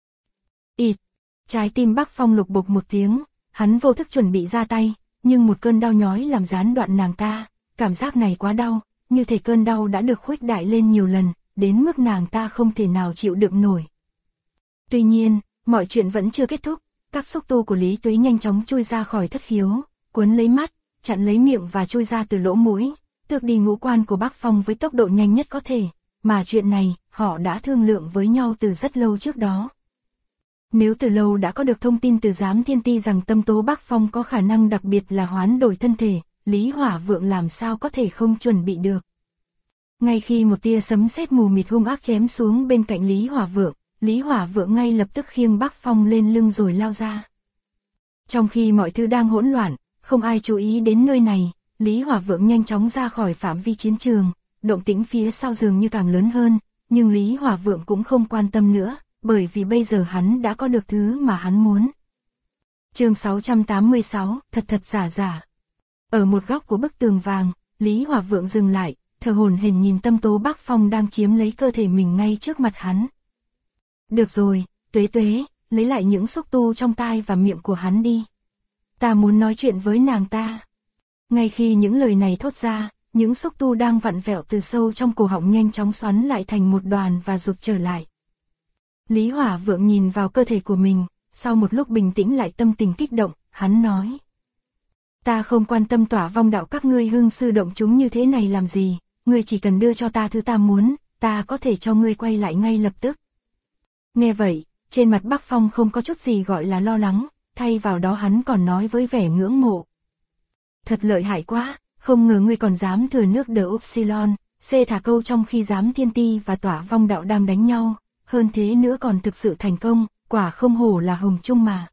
Ịt. Trái tim Bắc Phong lục bục một tiếng, hắn vô thức chuẩn bị ra tay, nhưng một cơn đau nhói làm gián đoạn nàng ta, cảm giác này quá đau, như thể cơn đau đã được khuếch đại lên nhiều lần, đến mức nàng ta không thể nào chịu đựng nổi. Tuy nhiên, mọi chuyện vẫn chưa kết thúc, các xúc tu của Lý Tuế nhanh chóng chui ra khỏi thất khiếu, cuốn lấy mắt, chặn lấy miệng và chui ra từ lỗ mũi, tước đi ngũ quan của Bắc Phong với tốc độ nhanh nhất có thể, mà chuyện này, họ đã thương lượng với nhau từ rất lâu trước đó. Nếu từ lâu đã có được thông tin từ giám thiên ti rằng Tâm Tố Bắc Phong có khả năng đặc biệt là hoán đổi thân thể, Lý Hỏa Vượng làm sao có thể không chuẩn bị được. Ngay khi một tia sấm sét mù mịt hung ác chém xuống bên cạnh Lý Hỏa Vượng ngay lập tức khiêng Bắc Phong lên lưng rồi lao ra. Trong khi mọi thứ đang hỗn loạn, không ai chú ý đến nơi này, Lý Hỏa Vượng nhanh chóng ra khỏi phạm vi chiến trường, động tĩnh phía sau dường như càng lớn hơn, nhưng Lý Hỏa Vượng cũng không quan tâm nữa, bởi vì bây giờ hắn đã có được thứ mà hắn muốn. Chương 686, thật giả giả. Ở một góc của bức tường vàng, Lý Hỏa Vượng dừng lại, thở hổn hển nhìn Tâm Tố Bắc Phong đang chiếm lấy cơ thể mình ngay trước mặt hắn. Được rồi, Tuế Tuế, lấy lại những xúc tu trong tai và miệng của hắn đi. Ta muốn nói chuyện với nàng ta. Ngay khi những lời này thốt ra, những xúc tu đang vặn vẹo từ sâu trong cổ họng nhanh chóng xoắn lại thành một đoàn và rụt trở lại. Lý Hỏa Vượng nhìn vào cơ thể của mình, sau một lúc bình tĩnh lại tâm tình kích động, hắn nói. Ta không quan tâm Tỏa Vong đạo các ngươi hưng sư động chúng như thế này làm gì, ngươi chỉ cần đưa cho ta thứ ta muốn, ta có thể cho ngươi quay lại ngay lập tức. Nghe vậy, trên mặt Bắc Phong không có chút gì gọi là lo lắng, thay vào đó hắn còn nói với vẻ ngưỡng mộ. Thật lợi hại quá, không ngờ ngươi còn dám thừa nước đỡ Upsilon, C thả câu trong khi dám Thiên Ti và Tỏa Vong đạo đang đánh nhau, hơn thế nữa còn thực sự thành công, quả không hổ là Hồng Trung mà.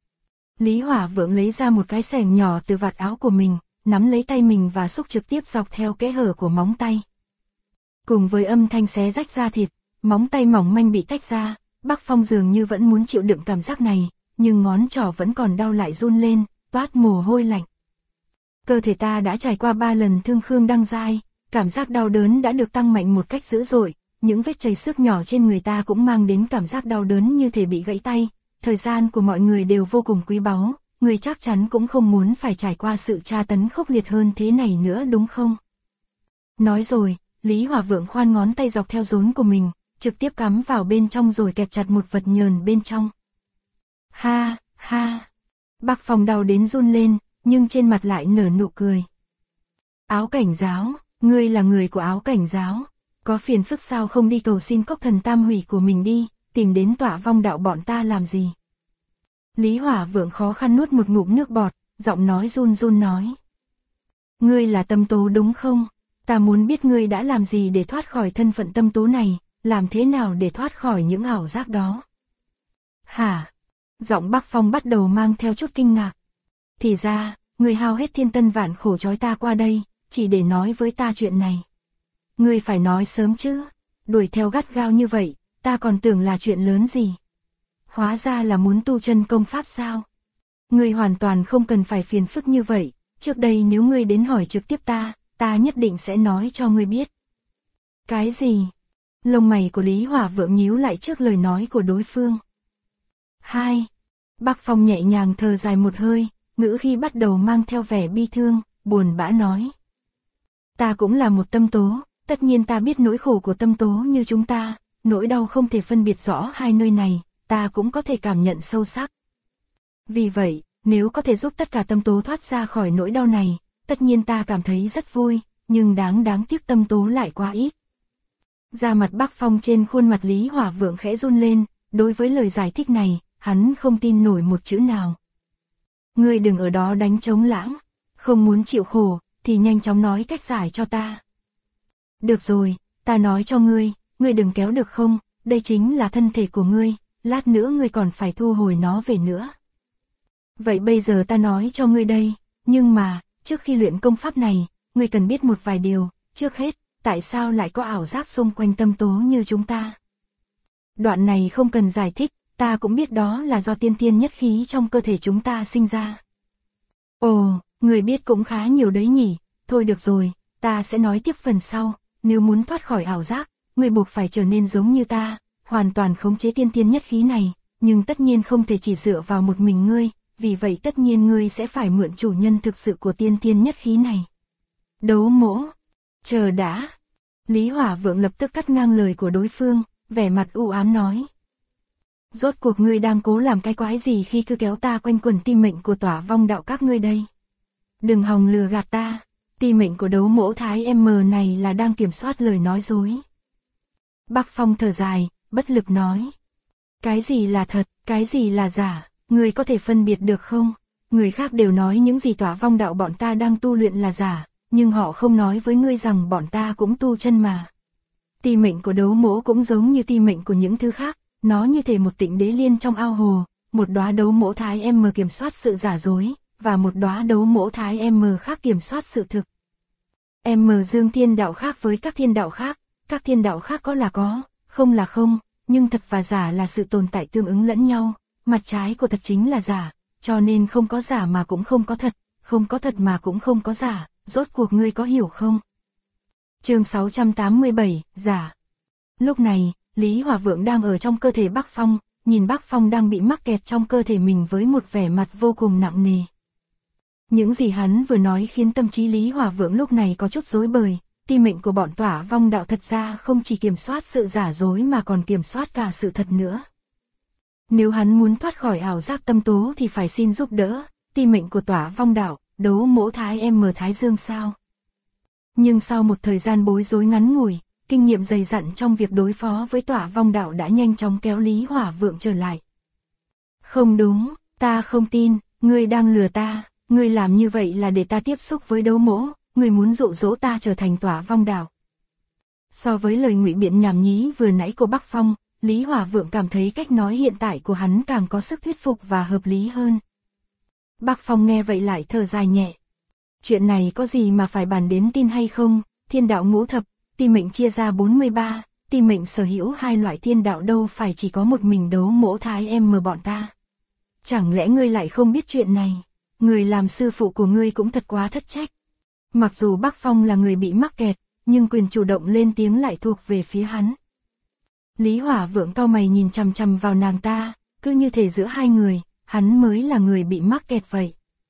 Lý Hỏa Vượng lấy ra một cái xẻng nhỏ từ vạt áo của mình, nắm lấy tay mình và xúc trực tiếp dọc theo kẽ hở của móng tay. Cùng với âm thanh xé rách da thịt, móng tay mỏng manh bị tách ra, Bắc Phong dường như vẫn muốn chịu đựng cảm giác này, nhưng ngón trỏ vẫn còn đau lại run lên, toát mồ hôi lạnh. Cơ thể ta đã trải qua 3 lần thương khương đăng giai, cảm giác đau đớn đã được tăng mạnh một cách dữ dội, những vết chảy xước nhỏ trên người ta cũng mang đến cảm giác đau đớn như thể bị gãy tay. Thời gian của mọi người đều vô cùng quý báu, người chắc chắn cũng không muốn phải trải qua sự tra tấn khốc liệt hơn thế này nữa đúng không? Nói rồi, Lý Hỏa Vượng khoan ngón tay dọc theo rốn của mình, trực tiếp cắm vào bên trong rồi kẹp chặt một vật nhờn bên trong. Ha, ha. Bắc Phong đau đến run lên, nhưng trên mặt lại nở nụ cười. Áo Cảnh Giáo, ngươi là người của Áo Cảnh Giáo, có phiền phức sao không đi cầu xin cốc thần tam hủy của mình đi, tìm đến Tỏa Vong đạo bọn ta làm gì? Lý Hỏa Vượng khó khăn nuốt một ngụm nước bọt, giọng nói run run nói. Ngươi là Tâm Tố đúng không? Ta muốn biết ngươi đã làm gì để thoát khỏi thân phận Tâm Tố này, làm thế nào để thoát khỏi những ảo giác đó? Hả? Giọng Bắc Phong bắt đầu mang theo chút kinh ngạc. Thì ra, ngươi hao hết thiên tân vạn khổ trói ta qua đây, chỉ để nói với ta chuyện này. Ngươi phải nói sớm chứ, đuổi theo gắt gao như vậy, ta còn tưởng là chuyện lớn gì. Hóa ra là muốn tu chân công pháp sao? Ngươi hoàn toàn không cần phải phiền phức như vậy, trước đây nếu ngươi đến hỏi trực tiếp ta nhất định sẽ nói cho ngươi biết. Cái gì? Lông mày của Lý Hỏa Vượng nhíu lại trước lời nói của đối phương. Hai. Bắc Phong nhẹ nhàng thở dài một hơi, ngữ khi bắt đầu mang theo vẻ bi thương, buồn bã nói. Ta cũng là một tâm tố, tất nhiên ta biết nỗi khổ của tâm tố như chúng ta, nỗi đau không thể phân biệt rõ hai nơi này, ta cũng có thể cảm nhận sâu sắc. Vì vậy, nếu có thể giúp tất cả tâm tố thoát ra khỏi nỗi đau này, tất nhiên ta cảm thấy rất vui, nhưng đáng tiếc tâm tố lại quá ít. Da mặt Bắc Phong trên khuôn mặt Lý Hỏa Vượng khẽ run lên, đối với lời giải thích này, hắn không tin nổi một chữ nào. Ngươi đừng ở đó đánh trống lãng, không muốn chịu khổ, thì nhanh chóng nói cách giải cho ta. Được rồi, ta nói cho ngươi đừng kéo được không, đây chính là thân thể của ngươi, lát nữa ngươi còn phải thu hồi nó về nữa. Vậy bây giờ ta nói cho ngươi đây, nhưng mà, trước khi luyện công pháp này, ngươi cần biết một vài điều, trước hết, tại sao lại có ảo giác xung quanh tâm tố như chúng ta. Đoạn này không cần giải thích, ta cũng biết đó là do tiên thiên nhất khí trong cơ thể chúng ta sinh ra. Ồ, ngươi biết cũng khá nhiều đấy nhỉ, thôi được rồi, ta sẽ nói tiếp phần sau, nếu muốn thoát khỏi ảo giác, ngươi buộc phải trở nên giống như ta, hoàn toàn khống chế tiên thiên nhất khí này, nhưng tất nhiên không thể chỉ dựa vào một mình ngươi, vì vậy tất nhiên ngươi sẽ phải mượn chủ nhân thực sự của tiên thiên nhất khí này. Đấu Mỗ, chờ đã. Lý Hỏa Vượng lập tức cắt ngang lời của đối phương, vẻ mặt u ám nói. Rốt cuộc ngươi đang cố làm cái quái gì khi cứ kéo ta quanh quần ti mệnh của Tỏa Vong đạo các ngươi đây? Đừng hòng lừa gạt ta, ti mệnh của Đấu Mỗ Thái M này là đang kiểm soát lời nói dối. Bắc Phong thở dài, bất lực nói. Cái gì là thật, cái gì là giả, ngươi có thể phân biệt được không? Người khác đều nói những gì Tỏa Vong đạo bọn ta đang tu luyện là giả, nhưng họ không nói với ngươi rằng bọn ta cũng tu chân mà. Ti mệnh của Đấu Mỗ cũng giống như ti mệnh của những thứ khác, nó như thể một tịnh đế liên trong ao hồ, một đóa Đấu Mỗ Thái M kiểm soát sự giả dối, và một đóa Đấu Mỗ Thái M khác kiểm soát sự thực. M dương thiên đạo khác với các thiên đạo khác, các thiên đạo khác có là có, không là không, nhưng thật và giả là sự tồn tại tương ứng lẫn nhau, mặt trái của thật chính là giả, cho nên không có giả mà cũng không có thật, không có thật mà cũng không có giả, rốt cuộc ngươi có hiểu không? Chương 687, giả. Lúc này, Lý Hỏa Vượng đang ở trong cơ thể Bắc Phong, nhìn Bắc Phong đang bị mắc kẹt trong cơ thể mình với một vẻ mặt vô cùng nặng nề. Những gì hắn vừa nói khiến tâm trí Lý Hỏa Vượng lúc này có chút rối bời, ti mệnh của bọn Tỏa Vong Đạo thật ra không chỉ kiểm soát sự giả dối mà còn kiểm soát cả sự thật nữa. Nếu hắn muốn thoát khỏi ảo giác tâm tố thì phải xin giúp đỡ, ti mệnh của Tỏa Vong Đạo, Đấu Mỗ Thái M Thái Dương sao? Nhưng sau một thời gian bối rối ngắn ngủi, kinh nghiệm dày dặn trong việc đối phó với Tỏa Vong Đạo đã nhanh chóng kéo Lý Hỏa Vượng trở lại. Không đúng, ta không tin, ngươi đang lừa ta, ngươi làm như vậy là để ta tiếp xúc với Đấu Mỗ, ngươi muốn dụ dỗ ta trở thành Tỏa Vong Đạo. So với lời ngụy biện nhảm nhí vừa nãy của Bắc Phong, Lý Hỏa Vượng cảm thấy cách nói hiện tại của hắn càng có sức thuyết phục và hợp lý hơn. Bắc Phong nghe vậy lại thở dài nhẹ. Chuyện này có gì mà phải bàn đến tin hay không, thiên đạo ngũ thập, ti mệnh chia ra 43, ti mệnh sở hữu hai loại thiên đạo đâu phải chỉ có một mình Đấu Mỗ Thái M bọn ta. Chẳng lẽ ngươi lại không biết chuyện này, người làm sư phụ của ngươi cũng thật quá thất trách. Mặc dù Bắc Phong là người bị mắc kẹt, nhưng quyền chủ động lên tiếng lại thuộc về phía hắn. Lý Hỏa Vượng cau mày nhìn chằm chằm vào nàng ta, cứ như thể giữa hai người, hắn mới là người bị mắc kẹt vậy.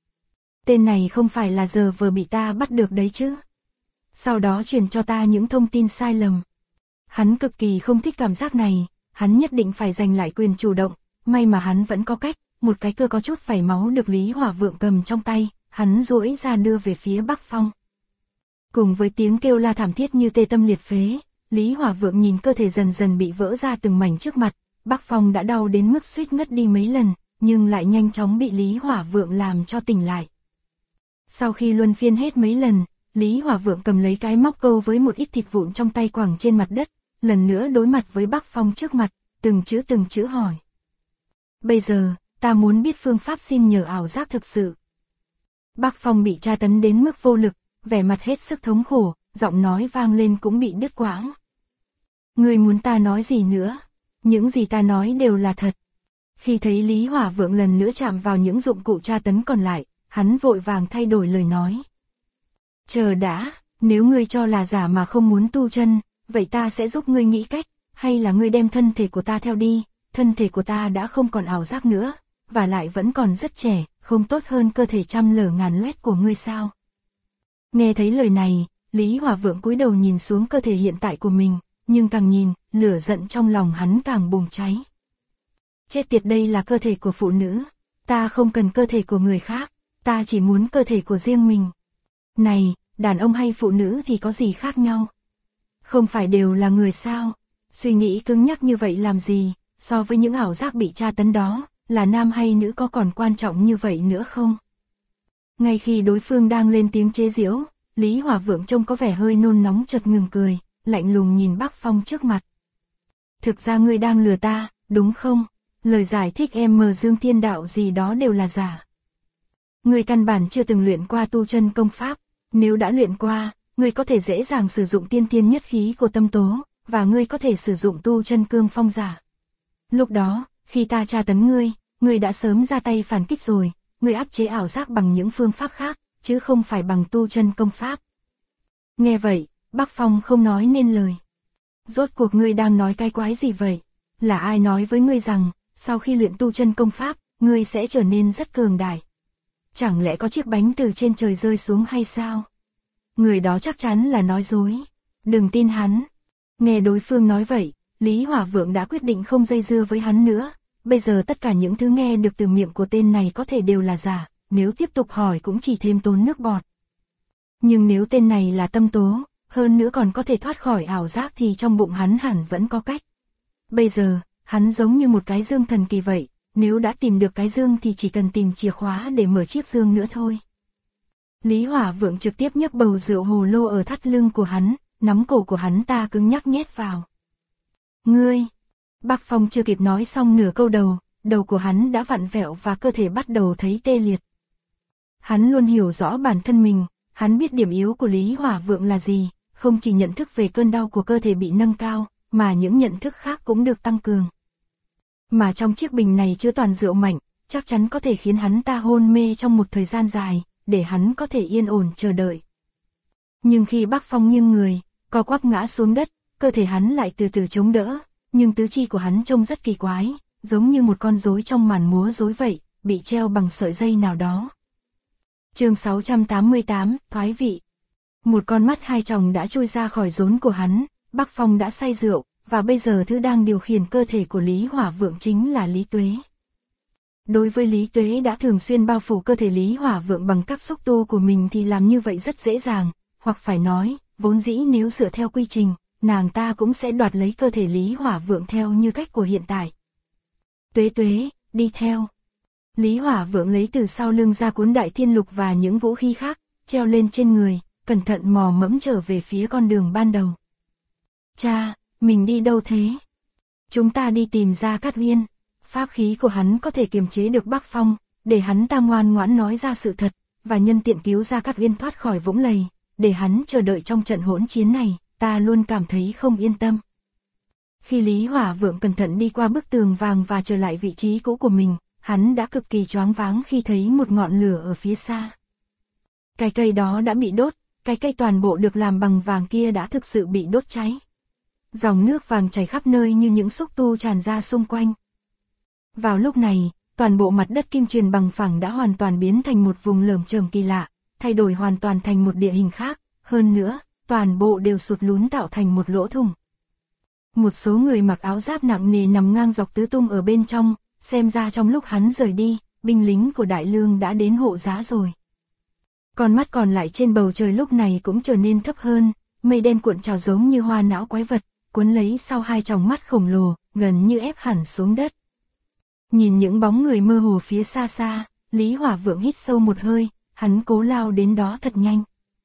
Tên này không phải là giờ vừa bị ta bắt được đấy chứ. Sau đó truyền cho ta những thông tin sai lầm. Hắn cực kỳ không thích cảm giác này, hắn nhất định phải giành lại quyền chủ động, may mà hắn vẫn có cách, một cái cơ có chút vảy máu được Lý Hỏa Vượng cầm trong tay, hắn duỗi ra đưa về phía Bắc Phong. Cùng với tiếng kêu la thảm thiết như tê tâm liệt phế, Lý Hỏa Vượng nhìn cơ thể dần dần bị vỡ ra từng mảnh trước mặt, Bắc Phong đã đau đến mức suýt ngất đi mấy lần, nhưng lại nhanh chóng bị Lý Hỏa Vượng làm cho tỉnh lại. Sau khi luân phiên hết mấy lần, Lý Hỏa Vượng cầm lấy cái móc câu với một ít thịt vụn trong tay quẳng trên mặt đất, lần nữa đối mặt với Bắc Phong trước mặt, từng chữ hỏi. Bây giờ, ta muốn biết phương pháp xin nhờ ảo giác thực sự. Bắc Phong bị tra tấn đến mức vô lực, vẻ mặt hết sức thống khổ, giọng nói vang lên cũng bị đứt quãng. Ngươi muốn ta nói gì nữa? Những gì ta nói đều là thật. Khi thấy Lý Hỏa Vượng lần nữa chạm vào những dụng cụ tra tấn còn lại, hắn vội vàng thay đổi lời nói. Chờ đã, nếu ngươi cho là giả mà không muốn tu chân, vậy ta sẽ giúp ngươi nghĩ cách, hay là ngươi đem thân thể của ta theo đi, thân thể của ta đã không còn ảo giác nữa, và lại vẫn còn rất trẻ, không tốt hơn cơ thể trăm lở ngàn loét của ngươi sao? Nghe thấy lời này, Lý Hỏa Vượng cúi đầu nhìn xuống cơ thể hiện tại của mình, nhưng càng nhìn, lửa giận trong lòng hắn càng bùng cháy. Chết tiệt, đây là cơ thể của phụ nữ, ta không cần cơ thể của người khác, ta chỉ muốn cơ thể của riêng mình. Này, đàn ông hay phụ nữ thì có gì khác nhau? Không phải đều là người sao? Suy nghĩ cứng nhắc như vậy làm gì, so với những ảo giác bị tra tấn đó, là nam hay nữ có còn quan trọng như vậy nữa không? Ngay khi đối phương đang lên tiếng chế giễu, Lý Hỏa Vượng trông có vẻ hơi nôn nóng chợt ngừng cười, lạnh lùng nhìn Bắc Phong trước mặt. Thực ra ngươi đang lừa ta, đúng không? Lời giải thích em Dương Thiên Đạo gì đó đều là giả. Ngươi căn bản chưa từng luyện qua tu chân công pháp, nếu đã luyện qua, ngươi có thể dễ dàng sử dụng tiên thiên nhất khí của tâm tố, và ngươi có thể sử dụng tu chân cương phong giả. Lúc đó, khi ta tra tấn ngươi đã sớm ra tay phản kích rồi, ngươi áp chế ảo giác bằng những phương pháp khác, chứ không phải bằng tu chân công pháp. Nghe vậy, Bắc Phong không nói nên lời. Rốt cuộc ngươi đang nói cái quái gì vậy? Là ai nói với ngươi rằng, sau khi luyện tu chân công pháp, ngươi sẽ trở nên rất cường đại? Chẳng lẽ có chiếc bánh từ trên trời rơi xuống hay sao? Người đó chắc chắn là nói dối. Đừng tin hắn. Nghe đối phương nói vậy, Lý Hỏa Vượng đã quyết định không dây dưa với hắn nữa. Bây giờ tất cả những thứ nghe được từ miệng của tên này có thể đều là giả, nếu tiếp tục hỏi cũng chỉ thêm tốn nước bọt. Nhưng nếu tên này là tâm tố, hơn nữa còn có thể thoát khỏi ảo giác thì trong bụng hắn hẳn vẫn có cách. Bây giờ, hắn giống như một cái dương thần kỳ vậy, nếu đã tìm được cái dương thì chỉ cần tìm chìa khóa để mở chiếc dương nữa thôi. Lý Hỏa Vượng trực tiếp nhấc bầu rượu hồ lô ở thắt lưng của hắn, nắm cổ của hắn ta cứng nhắc nhét vào. Ngươi! Bắc Phong chưa kịp nói xong nửa câu đầu của hắn đã vặn vẹo và cơ thể bắt đầu thấy tê liệt. Hắn luôn hiểu rõ bản thân mình, hắn biết điểm yếu của Lý Hỏa Vượng là gì, không chỉ nhận thức về cơn đau của cơ thể bị nâng cao, mà những nhận thức khác cũng được tăng cường. Mà trong chiếc bình này chứa toàn rượu mạnh, chắc chắn có thể khiến hắn ta hôn mê trong một thời gian dài, để hắn có thể yên ổn chờ đợi. Nhưng khi Bắc Phong nghiêng người, co quắp ngã xuống đất, cơ thể hắn lại từ từ chống đỡ, nhưng tứ chi của hắn trông rất kỳ quái, giống như một con rối trong màn múa rối vậy, bị treo bằng sợi dây nào đó. Chương 688, thoái vị. Một con mắt hai tròng đã chui ra khỏi rốn của hắn, Bắc Phong đã say rượu, và bây giờ thứ đang điều khiển cơ thể của Lý Hỏa Vượng chính là Lý Tuế. Đối với Lý Tuế đã thường xuyên bao phủ cơ thể Lý Hỏa Vượng bằng các xúc tu của mình thì làm như vậy rất dễ dàng, hoặc phải nói, vốn dĩ nếu dựa theo quy trình, nàng ta cũng sẽ đoạt lấy cơ thể Lý Hỏa Vượng theo như cách của hiện tại. Tuế Tuế, đi theo. Lý Hỏa Vượng lấy từ sau lưng ra cuốn đại thiên lục và những vũ khí khác, treo lên trên người, cẩn thận mò mẫm trở về phía con đường ban đầu. Cha, mình đi đâu thế? Chúng ta đi tìm Gia Cát Uyên. Pháp khí của hắn có thể kiềm chế được Bắc Phong, để hắn ta ngoan ngoãn nói ra sự thật, và nhân tiện cứu Gia Cát Uyên thoát khỏi vũng lầy, để hắn chờ đợi trong trận hỗn chiến này, ta luôn cảm thấy không yên tâm. Khi Lý Hỏa Vượng cẩn thận đi qua bức tường vàng và trở lại vị trí cũ của mình, hắn đã cực kỳ choáng váng khi thấy một ngọn lửa ở phía xa. Cái cây đó đã bị đốt, cái cây toàn bộ được làm bằng vàng kia đã thực sự bị đốt cháy. Dòng nước vàng chảy khắp nơi như những xúc tu tràn ra xung quanh. Vào lúc này, toàn bộ mặt đất kim truyền bằng phẳng đã hoàn toàn biến thành một vùng lởm chởm kỳ lạ, thay đổi hoàn toàn thành một địa hình khác, hơn nữa, toàn bộ đều sụt lún tạo thành một lỗ thủng. Một số người mặc áo giáp nặng nề nằm ngang dọc tứ tung ở bên trong, xem ra trong lúc hắn rời đi, binh lính của Đại Lương đã đến hộ giá rồi. Con mắt còn lại trên bầu trời lúc này cũng trở nên thấp hơn, mây đen cuộn trào giống như hoa não quái vật, cuốn lấy sau hai tròng mắt khổng lồ, gần như ép hẳn xuống đất. Nhìn những bóng người mơ hồ phía xa xa, Lý Hỏa Vượng hít sâu một hơi, hắn cố lao đến đó thật nhanh.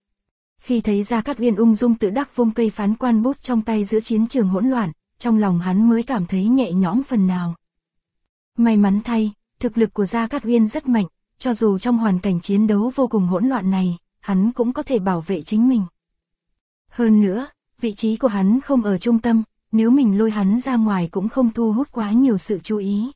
Khi thấy Gia Cát Uyên ung dung tự đắc vung cây phán quan bút trong tay giữa chiến trường hỗn loạn, trong lòng hắn mới cảm thấy nhẹ nhõm phần nào. May mắn thay, thực lực của Gia Cát Uyên rất mạnh, cho dù trong hoàn cảnh chiến đấu vô cùng hỗn loạn này, hắn cũng có thể bảo vệ chính mình. Hơn nữa, vị trí của hắn không ở trung tâm, nếu mình lôi hắn ra ngoài cũng không thu hút quá nhiều sự chú ý.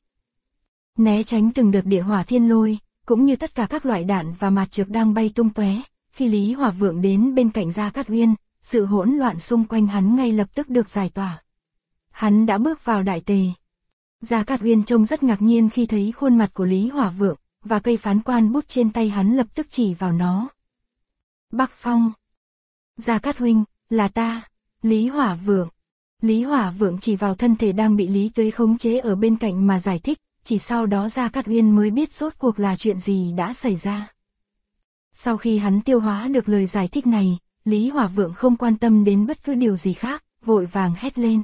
Né tránh từng đợt địa hỏa thiên lôi, cũng như tất cả các loại đạn và mạt trược đang bay tung tóe, khi Lý Hỏa Vượng đến bên cạnh Gia Cát Uyên, sự hỗn loạn xung quanh hắn ngay lập tức được giải tỏa. Hắn đã bước vào đại tề. Gia Cát Uyên trông rất ngạc nhiên khi thấy khuôn mặt của Lý Hỏa Vượng, và cây phán quan bút trên tay hắn lập tức chỉ vào nó. Bắc Phong. Gia Cát huynh, là ta, Lý Hỏa Vượng. Lý Hỏa Vượng chỉ vào thân thể đang bị Lý Tuế khống chế ở bên cạnh mà giải thích, chỉ sau đó Gia Cát Uyên mới biết rốt cuộc là chuyện gì đã xảy ra. Sau khi hắn tiêu hóa được lời giải thích này, Lý Hỏa Vượng không quan tâm đến bất cứ điều gì khác, vội vàng hét lên.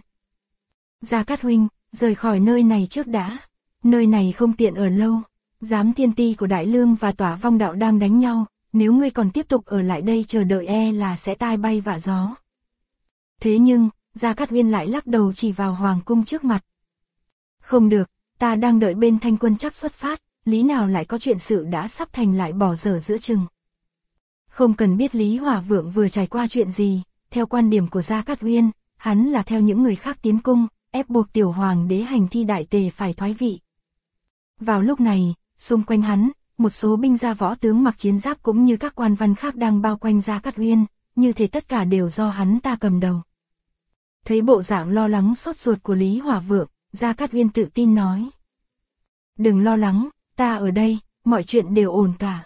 Gia Cát huynh, rời khỏi nơi này trước đã, nơi này không tiện ở lâu, Giám Thiên Ti của Đại Lương và Tỏa Vong Đạo đang đánh nhau, nếu ngươi còn tiếp tục ở lại đây chờ đợi là sẽ tai bay vạ gió. Thế nhưng, Gia Cát Uyên lại lắc đầu chỉ vào hoàng cung trước mặt. Không được, ta đang đợi bên Thanh quân chắc xuất phát, lý nào lại có chuyện sự đã sắp thành lại bỏ dở giữa chừng. Không cần biết Lý Hỏa Vượng vừa trải qua chuyện gì, theo quan điểm của Gia Cát Uyên, hắn là theo những người khác tiến cung, ép buộc tiểu hoàng đế hành thi đại tề phải thoái vị. Vào lúc này, xung quanh hắn, một số binh gia võ tướng mặc chiến giáp cũng như các quan văn khác đang bao quanh Gia Cát Uyên, như thể tất cả đều do hắn ta cầm đầu. Thấy bộ dạng lo lắng sốt ruột của Lý Hỏa Vượng, Gia Cát Uyên tự tin nói. Đừng lo lắng, ta ở đây, mọi chuyện đều ổn cả.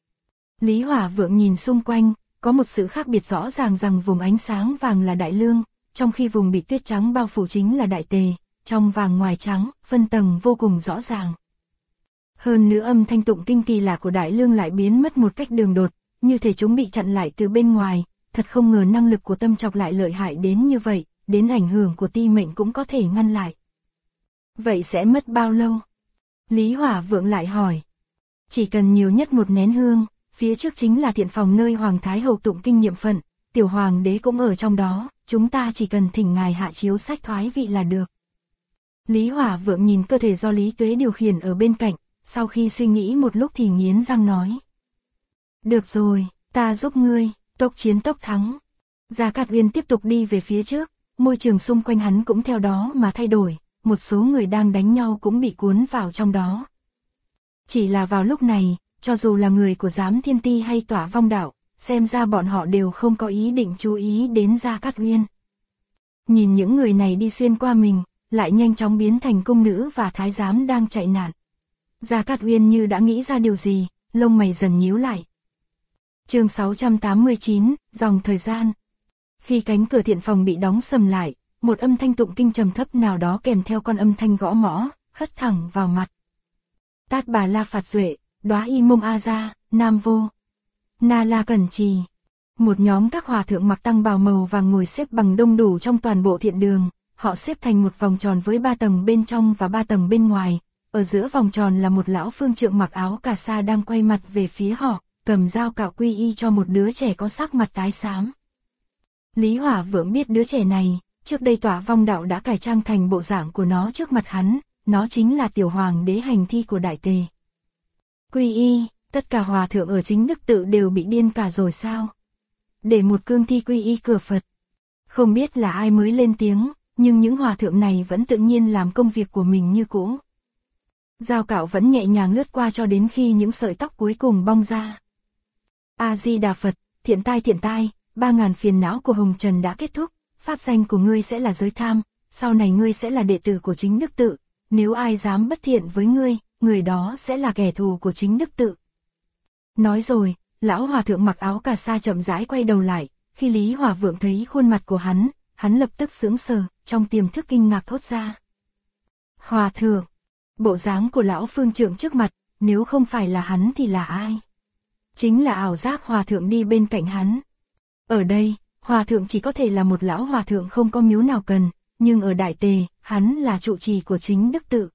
Lý Hỏa Vượng nhìn xung quanh, có một sự khác biệt rõ ràng rằng vùng ánh sáng vàng là Đại Lương, trong khi vùng bị tuyết trắng bao phủ chính là Đại Tề, trong vàng ngoài trắng, phân tầng vô cùng rõ ràng. Hơn nữa âm thanh tụng kinh kỳ lạ của Đại Lương lại biến mất một cách đường đột, như thể chúng bị chặn lại từ bên ngoài, thật không ngờ năng lực của Tâm Trọc lại lợi hại đến như vậy, đến ảnh hưởng của ti mệnh cũng có thể ngăn lại. Vậy sẽ mất bao lâu? Lý Hỏa Vượng lại hỏi. Chỉ cần nhiều nhất một nén hương, phía trước chính là thiện phòng nơi Hoàng Thái Hậu tụng kinh niệm phận, tiểu hoàng đế cũng ở trong đó, chúng ta chỉ cần thỉnh ngài hạ chiếu sách thoái vị là được. Lý Hỏa Vượng nhìn cơ thể do Lý Tuế điều khiển ở bên cạnh, sau khi suy nghĩ một lúc thì nghiến răng nói. Được rồi, ta giúp ngươi, tốc chiến tốc thắng. Gia Cát Uyên tiếp tục đi về phía trước, môi trường xung quanh hắn cũng theo đó mà thay đổi, một số người đang đánh nhau cũng bị cuốn vào trong đó. Chỉ là vào lúc này, cho dù là người của Giám Thiên Ti hay Tỏa Vong Đạo, xem ra bọn họ đều không có ý định chú ý đến Gia Cát Uyên. Nhìn những người này đi xuyên qua mình, lại nhanh chóng biến thành cung nữ và thái giám đang chạy nạn. Gia Cát Uyên như đã nghĩ ra điều gì, lông mày dần nhíu lại. Chương 689, dòng thời gian. Khi cánh cửa thiện phòng bị đóng sầm lại, một âm thanh tụng kinh trầm thấp nào đó kèm theo con âm thanh gõ mõ, hất thẳng vào mặt. Tát Bà La Phạt Duệ, Đóa Y Mông A Gia, Nam Vô, Na La Cẩn Trì. Một nhóm các hòa thượng mặc tăng bào màu vàng ngồi xếp bằng đông đủ trong toàn bộ thiện đường, họ xếp thành một vòng tròn với 3 tầng bên trong và 3 tầng bên ngoài, ở giữa vòng tròn là một lão phương trượng mặc áo cà sa đang quay mặt về phía họ, cầm dao cạo quy y cho một đứa trẻ có sắc mặt tái xám. Lý Hỏa Vượng biết đứa trẻ này, trước đây Tỏa Vong Đạo đã cải trang thành bộ dạng của nó trước mặt hắn, nó chính là tiểu hoàng đế hành thi của Đại Tề. Quy y, tất cả hòa thượng ở Chính Đức Tự đều bị điên cả rồi sao? Để một cương thi quy y cửa Phật. Không biết là ai mới lên tiếng, nhưng những hòa thượng này vẫn tự nhiên làm công việc của mình như cũ. Dao cạo vẫn nhẹ nhàng lướt qua cho đến khi những sợi tóc cuối cùng bong ra. A-di-đà Phật, thiện tai, 3000 phiền não của Hồng Trần đã kết thúc, pháp danh của ngươi sẽ là giới tham, sau này ngươi sẽ là đệ tử của Chính Đức Tự, nếu ai dám bất thiện với ngươi, người đó sẽ là kẻ thù của Chính Đức Tự. Nói rồi, lão hòa thượng mặc áo cà sa chậm rãi quay đầu lại, khi Lý Hỏa Vượng thấy khuôn mặt của hắn lập tức sững sờ, trong tiềm thức kinh ngạc thốt ra. Hòa thượng, bộ dáng của lão phương trượng trước mặt, nếu không phải là hắn thì là ai? Chính là ảo giác hòa thượng đi bên cạnh hắn. Ở đây, hòa thượng chỉ có thể là một lão hòa thượng không có miếu nào cần, nhưng ở Đại Tề, hắn là trụ trì của Chính Đức Tự.